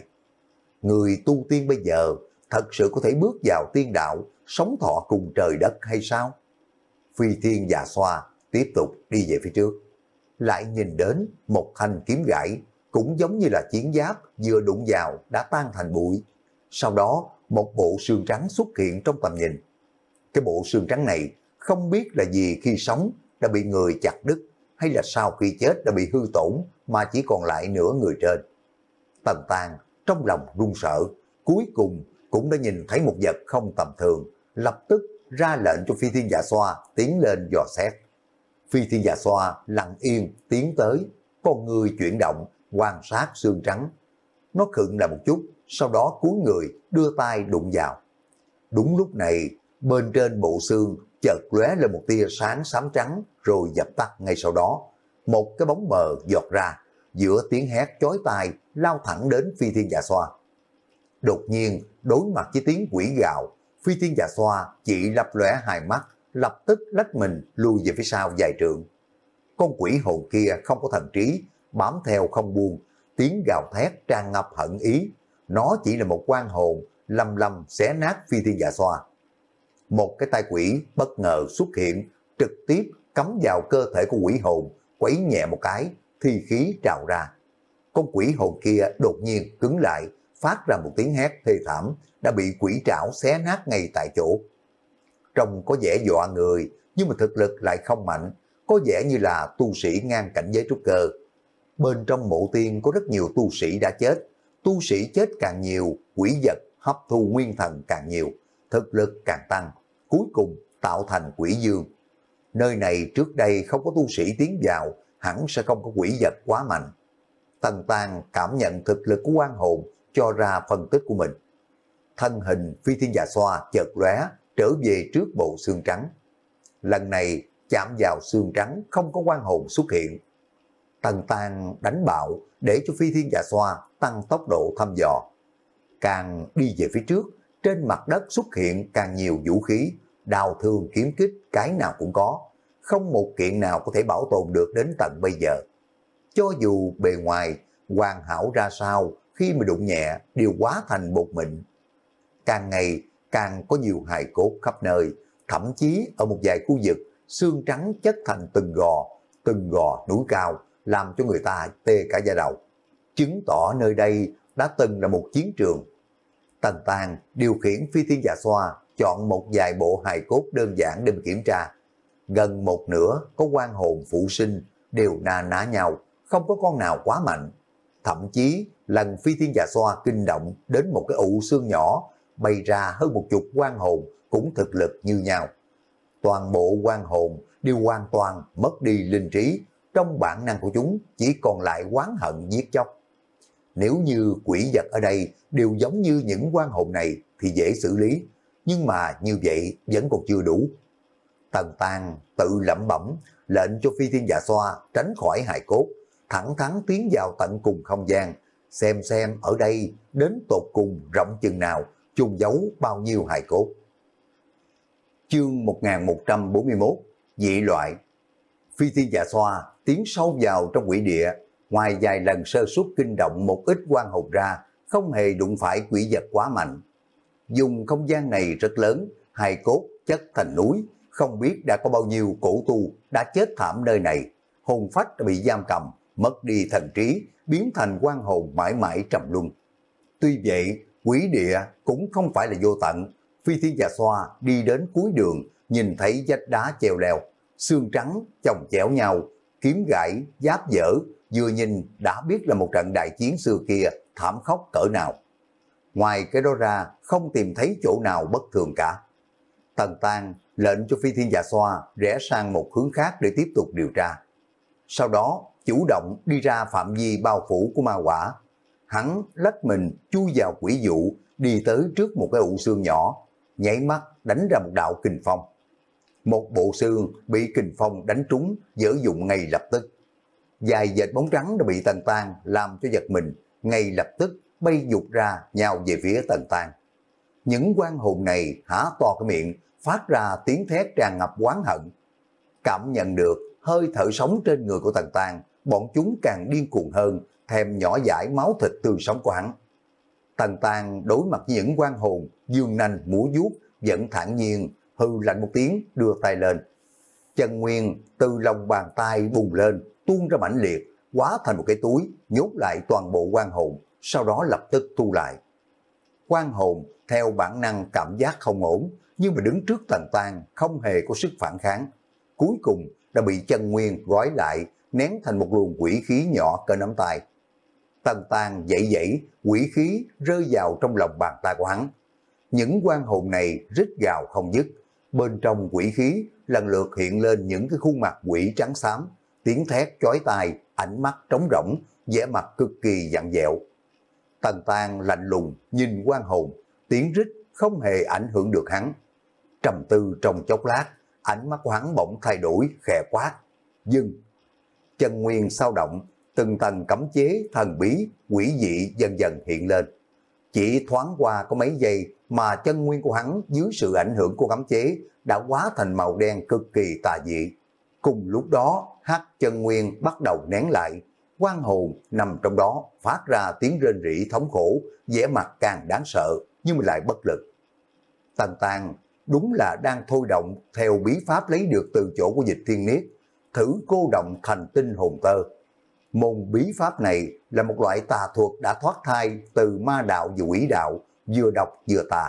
Người tu tiên bây giờ thật sự có thể bước vào tiên đạo, sống thọ cùng trời đất hay sao? Phi Thiên Dạ Xoa tiếp tục đi về phía trước, lại nhìn đến một thanh kiếm gãy, cũng giống như là chiến giáp vừa đụng vào đã tan thành bụi. Sau đó một bộ xương trắng xuất hiện trong tầm nhìn. Cái bộ xương trắng này không biết là gì khi sống đã bị người chặt đứt, hay là sau khi chết đã bị hư tổn mà chỉ còn lại nửa người trên. Tần Tàng trong lòng run sợ, cuối cùng cũng đã nhìn thấy một vật không tầm thường, lập tức ra lệnh cho Phi Thiên Dạ Xoa tiến lên dò xét. Phi Thiên Dạ Xoa lặng yên tiến tới, con người chuyển động quan sát xương trắng. Nó khựng lại một chút, sau đó cúi người đưa tay đụng vào. Đúng lúc này bên trên bộ xương chợt lóe lên một tia sáng xám trắng rồi dập tắt. Ngay sau đó một cái bóng mờ giọt ra, giữa tiếng hét chói tai lao thẳng đến Phi Thiên Dạ Xoa. Đột nhiên đối mặt với tiếng quỷ gào, Phi Thiên Dạ Xoa chỉ lấp lóe hai mắt, lập tức lách mình lùi về phía sau vài trượng. Con quỷ hồn kia không có thần trí, bám theo không buông, tiếng gào thét tràn ngập hận ý. Nó chỉ là một quan hồn lầm lầm xé nát Phi Thiên Dạ Xoa. Một cái tai quỷ bất ngờ xuất hiện, trực tiếp cắm vào cơ thể của quỷ hồn, quấy nhẹ một cái, thi khí trào ra. Con quỷ hồn kia đột nhiên cứng lại, phát ra một tiếng hét thê thảm, đã bị quỷ trảo xé nát ngay tại chỗ. Trông có vẻ dọa người, nhưng mà thực lực lại không mạnh, có vẻ như là tu sĩ ngang cảnh giới trúc cơ. Bên trong mộ tiên có rất nhiều tu sĩ đã chết, tu sĩ chết càng nhiều, quỷ vật hấp thu nguyên thần càng nhiều, thực lực càng tăng, cuối cùng tạo thành quỷ dương. Nơi này trước đây không có tu sĩ tiến vào, hẳn sẽ không có quỷ vật quá mạnh. Tần Tàng cảm nhận thực lực của oan hồn, cho ra phân tích của mình. Thân hình Phi Thiên Dạ Xoa chợt lóe trở về trước bộ xương trắng. Lần này chạm vào xương trắng không có oan hồn xuất hiện. Tần Tàng đánh bạo để cho Phi Thiên Dạ Xoa tăng tốc độ thăm dò. Càng đi về phía trước, trên mặt đất xuất hiện càng nhiều vũ khí, đao thương kiếm kích cái nào cũng có, không một kiện nào có thể bảo tồn được đến tận bây giờ. Cho dù bề ngoài hoàn hảo ra sao, khi mà đụng nhẹ đều hóa thành bột mịn. Càng ngày càng có nhiều hài cốt khắp nơi, thậm chí ở một vài khu vực xương trắng chất thành từng gò, từng gò núi cao, làm cho người ta tê cả da đầu, chứng tỏ nơi đây đã từng là một chiến trường. Tần Tàng điều khiển Phi Thiên Dạ Xoa chọn một vài bộ hài cốt đơn giản để kiểm tra. Gần một nửa có oan hồn phụ sinh, đều na ná nhau, không có con nào quá mạnh. Thậm chí lần Phi Thiên Dạ Xoa kinh động đến một cái ụ xương nhỏ, bay ra hơn một chục oan hồn cũng thực lực như nhau. Toàn bộ oan hồn đều hoàn toàn mất đi linh trí, trong bản năng của chúng chỉ còn lại oán hận giết chóc. Nếu như quỷ vật ở đây đều giống như những oan hồn này thì dễ xử lý, nhưng mà như vậy vẫn còn chưa đủ. Tần Tàng tự lẩm bẩm, lệnh cho Phi Thiên Dạ Xoa tránh khỏi hài cốt, thẳng thắn tiến vào tận cùng không gian, xem xem ở đây đến tột cùng rộng chừng nào, chôn giấu bao nhiêu hài cốt. Chương một nghìn một trăm bốn mươi mốt, dị loại. Phi Thiên Dạ Xoa tiến sâu vào trong quỷ địa, ngoài vài lần sơ suất kinh động một ít quan hồn ra, không hề đụng phải quỷ vật quá mạnh. Dùng không gian này rất lớn, hài cốt chất thành núi, không biết đã có bao nhiêu cổ tu đã chết thảm nơi này, hồn phách đã bị giam cầm, mất đi thần trí, biến thành quan hồn mãi mãi trầm luân. Tuy vậy, quỷ địa cũng không phải là vô tận. Phi Thiên Dạ Xoa đi đến cuối đường, nhìn thấy vách đá treo leo, xương trắng chồng chéo nhau, kiếm gãy, giáp dở, vừa nhìn đã biết là một trận đại chiến xưa kia thảm khốc cỡ nào. Ngoài cái đó ra, không tìm thấy chỗ nào bất thường cả. Tần Tang lệnh cho Phi Thiên Dạ Xoa rẽ sang một hướng khác để tiếp tục điều tra. Sau đó, chủ động đi ra phạm vi bao phủ của ma quả. Hắn lách mình chui vào quỷ dụ, đi tới trước một cái ụ xương nhỏ, nháy mắt đánh ra một đạo kình phong. Một bộ xương bị kình phong đánh trúng, dở dụng ngay lập tức. Dài dệt bóng trắng đã bị Tần Tang làm cho giật mình, ngay lập tức bay vụt ra nhào về phía Tần Tang. Những quan hồn này há to cái miệng, phát ra tiếng thét tràn ngập oán hận. Cảm nhận được hơi thở sống trên người của Tần Tang, bọn chúng càng điên cuồng hơn, thèm nhỏ dãi máu thịt tươi sống của hắn. Tần Tang đối mặt với những quan hồn dương nanh múa vuốt vẫn thản nhiên, hư lạnh một tiếng đưa tay lên. Chân nguyên từ lòng bàn tay bùng lên, tuôn ra mãnh liệt, hóa thành một cái túi, nhốt lại toàn bộ quan hồn, sau đó lập tức thu lại. Quan hồn theo bản năng cảm giác không ổn, nhưng mà đứng trước Tần Tang không hề có sức phản kháng. Cuối cùng đã bị chân nguyên gói lại, nén thành một luồng quỷ khí nhỏ cỡ nắm tay. Tần Tang dãy dãy, quỷ khí rơi vào trong lòng bàn tay của hắn. Những quan hồn này rít gào không dứt, bên trong quỷ khí lần lượt hiện lên những cái khuôn mặt quỷ trắng xám, tiếng thét chói tai, ánh mắt trống rỗng, vẻ mặt cực kỳ dặn dẹo. Tần Tang lạnh lùng nhìn quan hồn, tiếng rít không hề ảnh hưởng được hắn. Trầm tư trong chốc lát, ánh mắt của hắn bỗng thay đổi, khẽ quát: "Dừng!" Chân nguyên sao động, từng tầng cấm chế thần bí quỷ dị dần dần hiện lên. Chỉ thoáng qua có mấy giây mà chân nguyên của hắn dưới sự ảnh hưởng của cấm chế đã hóa thành màu đen cực kỳ tà dị. Cùng lúc đó, hắc chân nguyên bắt đầu nén lại, quan hồn nằm trong đó phát ra tiếng rên rỉ thống khổ, vẻ mặt càng đáng sợ nhưng mà lại bất lực. Tần Tang đúng là đang thôi động theo bí pháp lấy được từ chỗ của Dịch Thiên Niết, thử cô động thành tinh hồn tơ. Môn bí pháp này là một loại tà thuật đã thoát thai từ ma đạo và quỷ đạo, vừa độc vừa tà.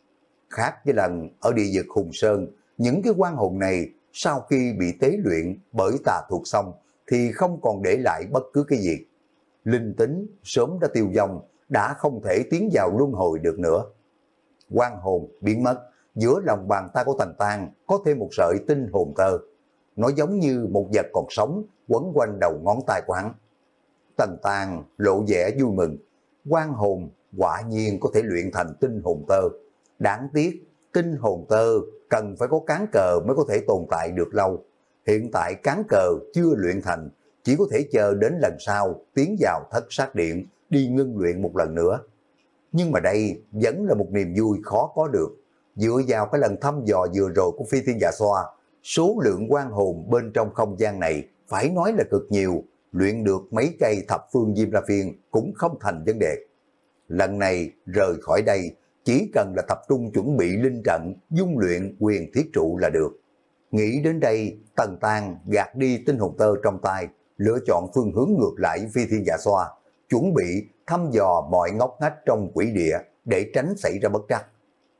Khác với lần ở địa vực Hùng Sơn, những cái quan hồn này sau khi bị tế luyện bởi tà thuật xong thì không còn để lại bất cứ cái gì. Linh tính sớm đã tiêu vong, đã không thể tiến vào luân hồi được nữa. Quan hồn biến mất, giữa lòng bàn tay của Tần Tang có thêm một sợi tinh hồn tơ. Nó giống như một vật còn sống quấn quanh đầu ngón tay của hắn. Tần Tang lộ vẻ vui mừng, quan hồn quả nhiên có thể luyện thành tinh hồn tơ. Đáng tiếc, tinh hồn tơ cần phải có cán cờ mới có thể tồn tại được lâu. Hiện tại cán cờ chưa luyện thành, chỉ có thể chờ đến lần sau tiến vào thất sát điện đi ngưng luyện một lần nữa. Nhưng mà đây vẫn là một niềm vui khó có được. Dựa vào cái lần thăm dò vừa rồi của Phi Thiên Dạ Xoa, số lượng quan hồn bên trong không gian này phải nói là cực nhiều, luyện được mấy cây thập phương diêm la phiên cũng không thành vấn đề. Lần này rời khỏi đây, chỉ cần là tập trung chuẩn bị linh trận, dung luyện quyền thiết trụ là được. Nghĩ đến đây, Tần Tang gạt đi tinh hồn tơ trong tay, lựa chọn phương hướng ngược lại với Phi Thiên Dạ Xoa, chuẩn bị thăm dò mọi ngóc ngách trong quỷ địa để tránh xảy ra bất trắc.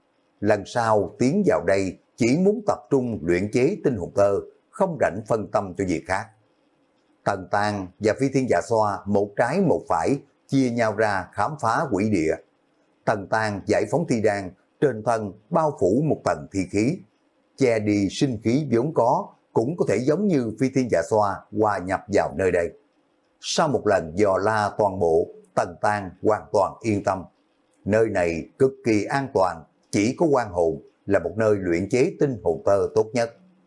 Lần sau tiến vào đây chỉ muốn tập trung luyện chế tinh hồn tơ, không rảnh phân tâm cho việc khác. Tần Tang và Phi Thiên Dạ Xoa một trái một phải chia nhau ra khám phá quỷ địa. Tần Tang giải phóng thi đan, trên thân bao phủ một tầng thi khí, che đi sinh khí vốn có, cũng có thể giống như Phi Thiên Dạ Xoa hòa nhập vào nơi đây. Sau một lần dò la toàn bộ, Tần Tang hoàn toàn yên tâm. Nơi này cực kỳ an toàn, chỉ có quan hồn là một nơi luyện chế tinh hồn tơ tốt nhất.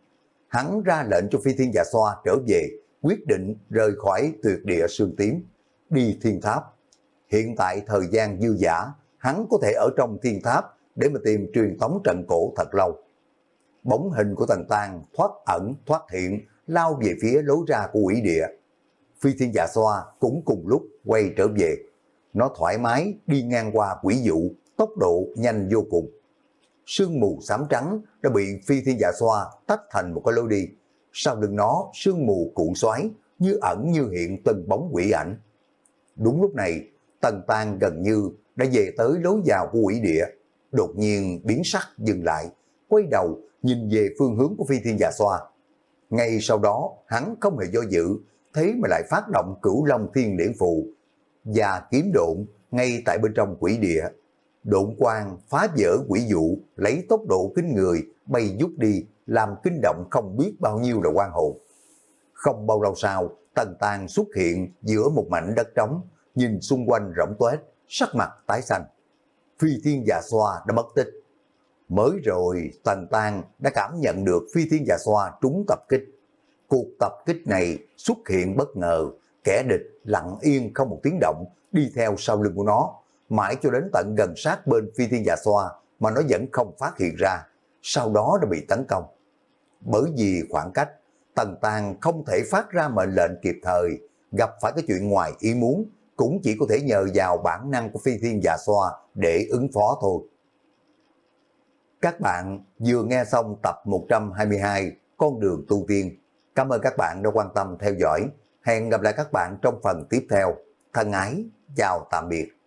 Hắn ra lệnh cho Phi Thiên Dạ Xoa trở về, quyết định rời khỏi tuyệt địa sương tím, đi thiên tháp. Hiện tại thời gian dư dả, hắn có thể ở trong thiên tháp để mà tìm truyền tống trận cổ thật lâu. Bóng hình của Tần Tang thoát ẩn thoát hiện, lao về phía lối ra của quỷ địa. Phi Thiên Dạ Xoa cũng cùng lúc quay trở về. Nó thoải mái đi ngang qua quỷ dụ, tốc độ nhanh vô cùng. Sương mù xám trắng đã bị Phi Thiên Dạ Xoa tách thành một cái lối đi. Sau lưng nó, sương mù cuộn xoáy, như ẩn như hiện từng bóng quỷ ảnh. Đúng lúc này, Tần Tang gần như đã về tới lối vào của quỷ địa. Đột nhiên biến sắc dừng lại, quay đầu nhìn về phương hướng của Phi Thiên Dạ Xoa. Ngay sau đó, hắn không hề do dự, thế mà lại phát động Cửu Long Thiên Điển Phù và kiếm độn ngay tại bên trong quỷ địa. Độn quang phá vỡ quỷ dụ, lấy tốc độ kinh người bay vút đi, làm kinh động không biết bao nhiêu là oan hồn. Không bao lâu sau, Tần Tang xuất hiện giữa một mảnh đất trống, nhìn xung quanh rỗng tuếch, sắc mặt tái xanh. Phi Thiên Dạ Xoa đã mất tích. Mới rồi Tần Tang đã cảm nhận được Phi Thiên Dạ Xoa trúng tập kích. Cuộc tập kích này xuất hiện bất ngờ, kẻ địch lặng yên không một tiếng động đi theo sau lưng của nó, mãi cho đến tận gần sát bên Phi Thiên Dạ Xoa mà nó vẫn không phát hiện ra, sau đó đã bị tấn công. Bởi vì khoảng cách, Tần Tang không thể phát ra mệnh lệnh kịp thời, gặp phải cái chuyện ngoài ý muốn, cũng chỉ có thể nhờ vào bản năng của Phi Thiên Dạ Xoa để ứng phó thôi. Các bạn vừa nghe xong tập một trăm hai mươi hai Con đường tu tiên. Cảm ơn các bạn đã quan tâm theo dõi. Hẹn gặp lại các bạn trong phần tiếp theo. Thân ái, chào tạm biệt.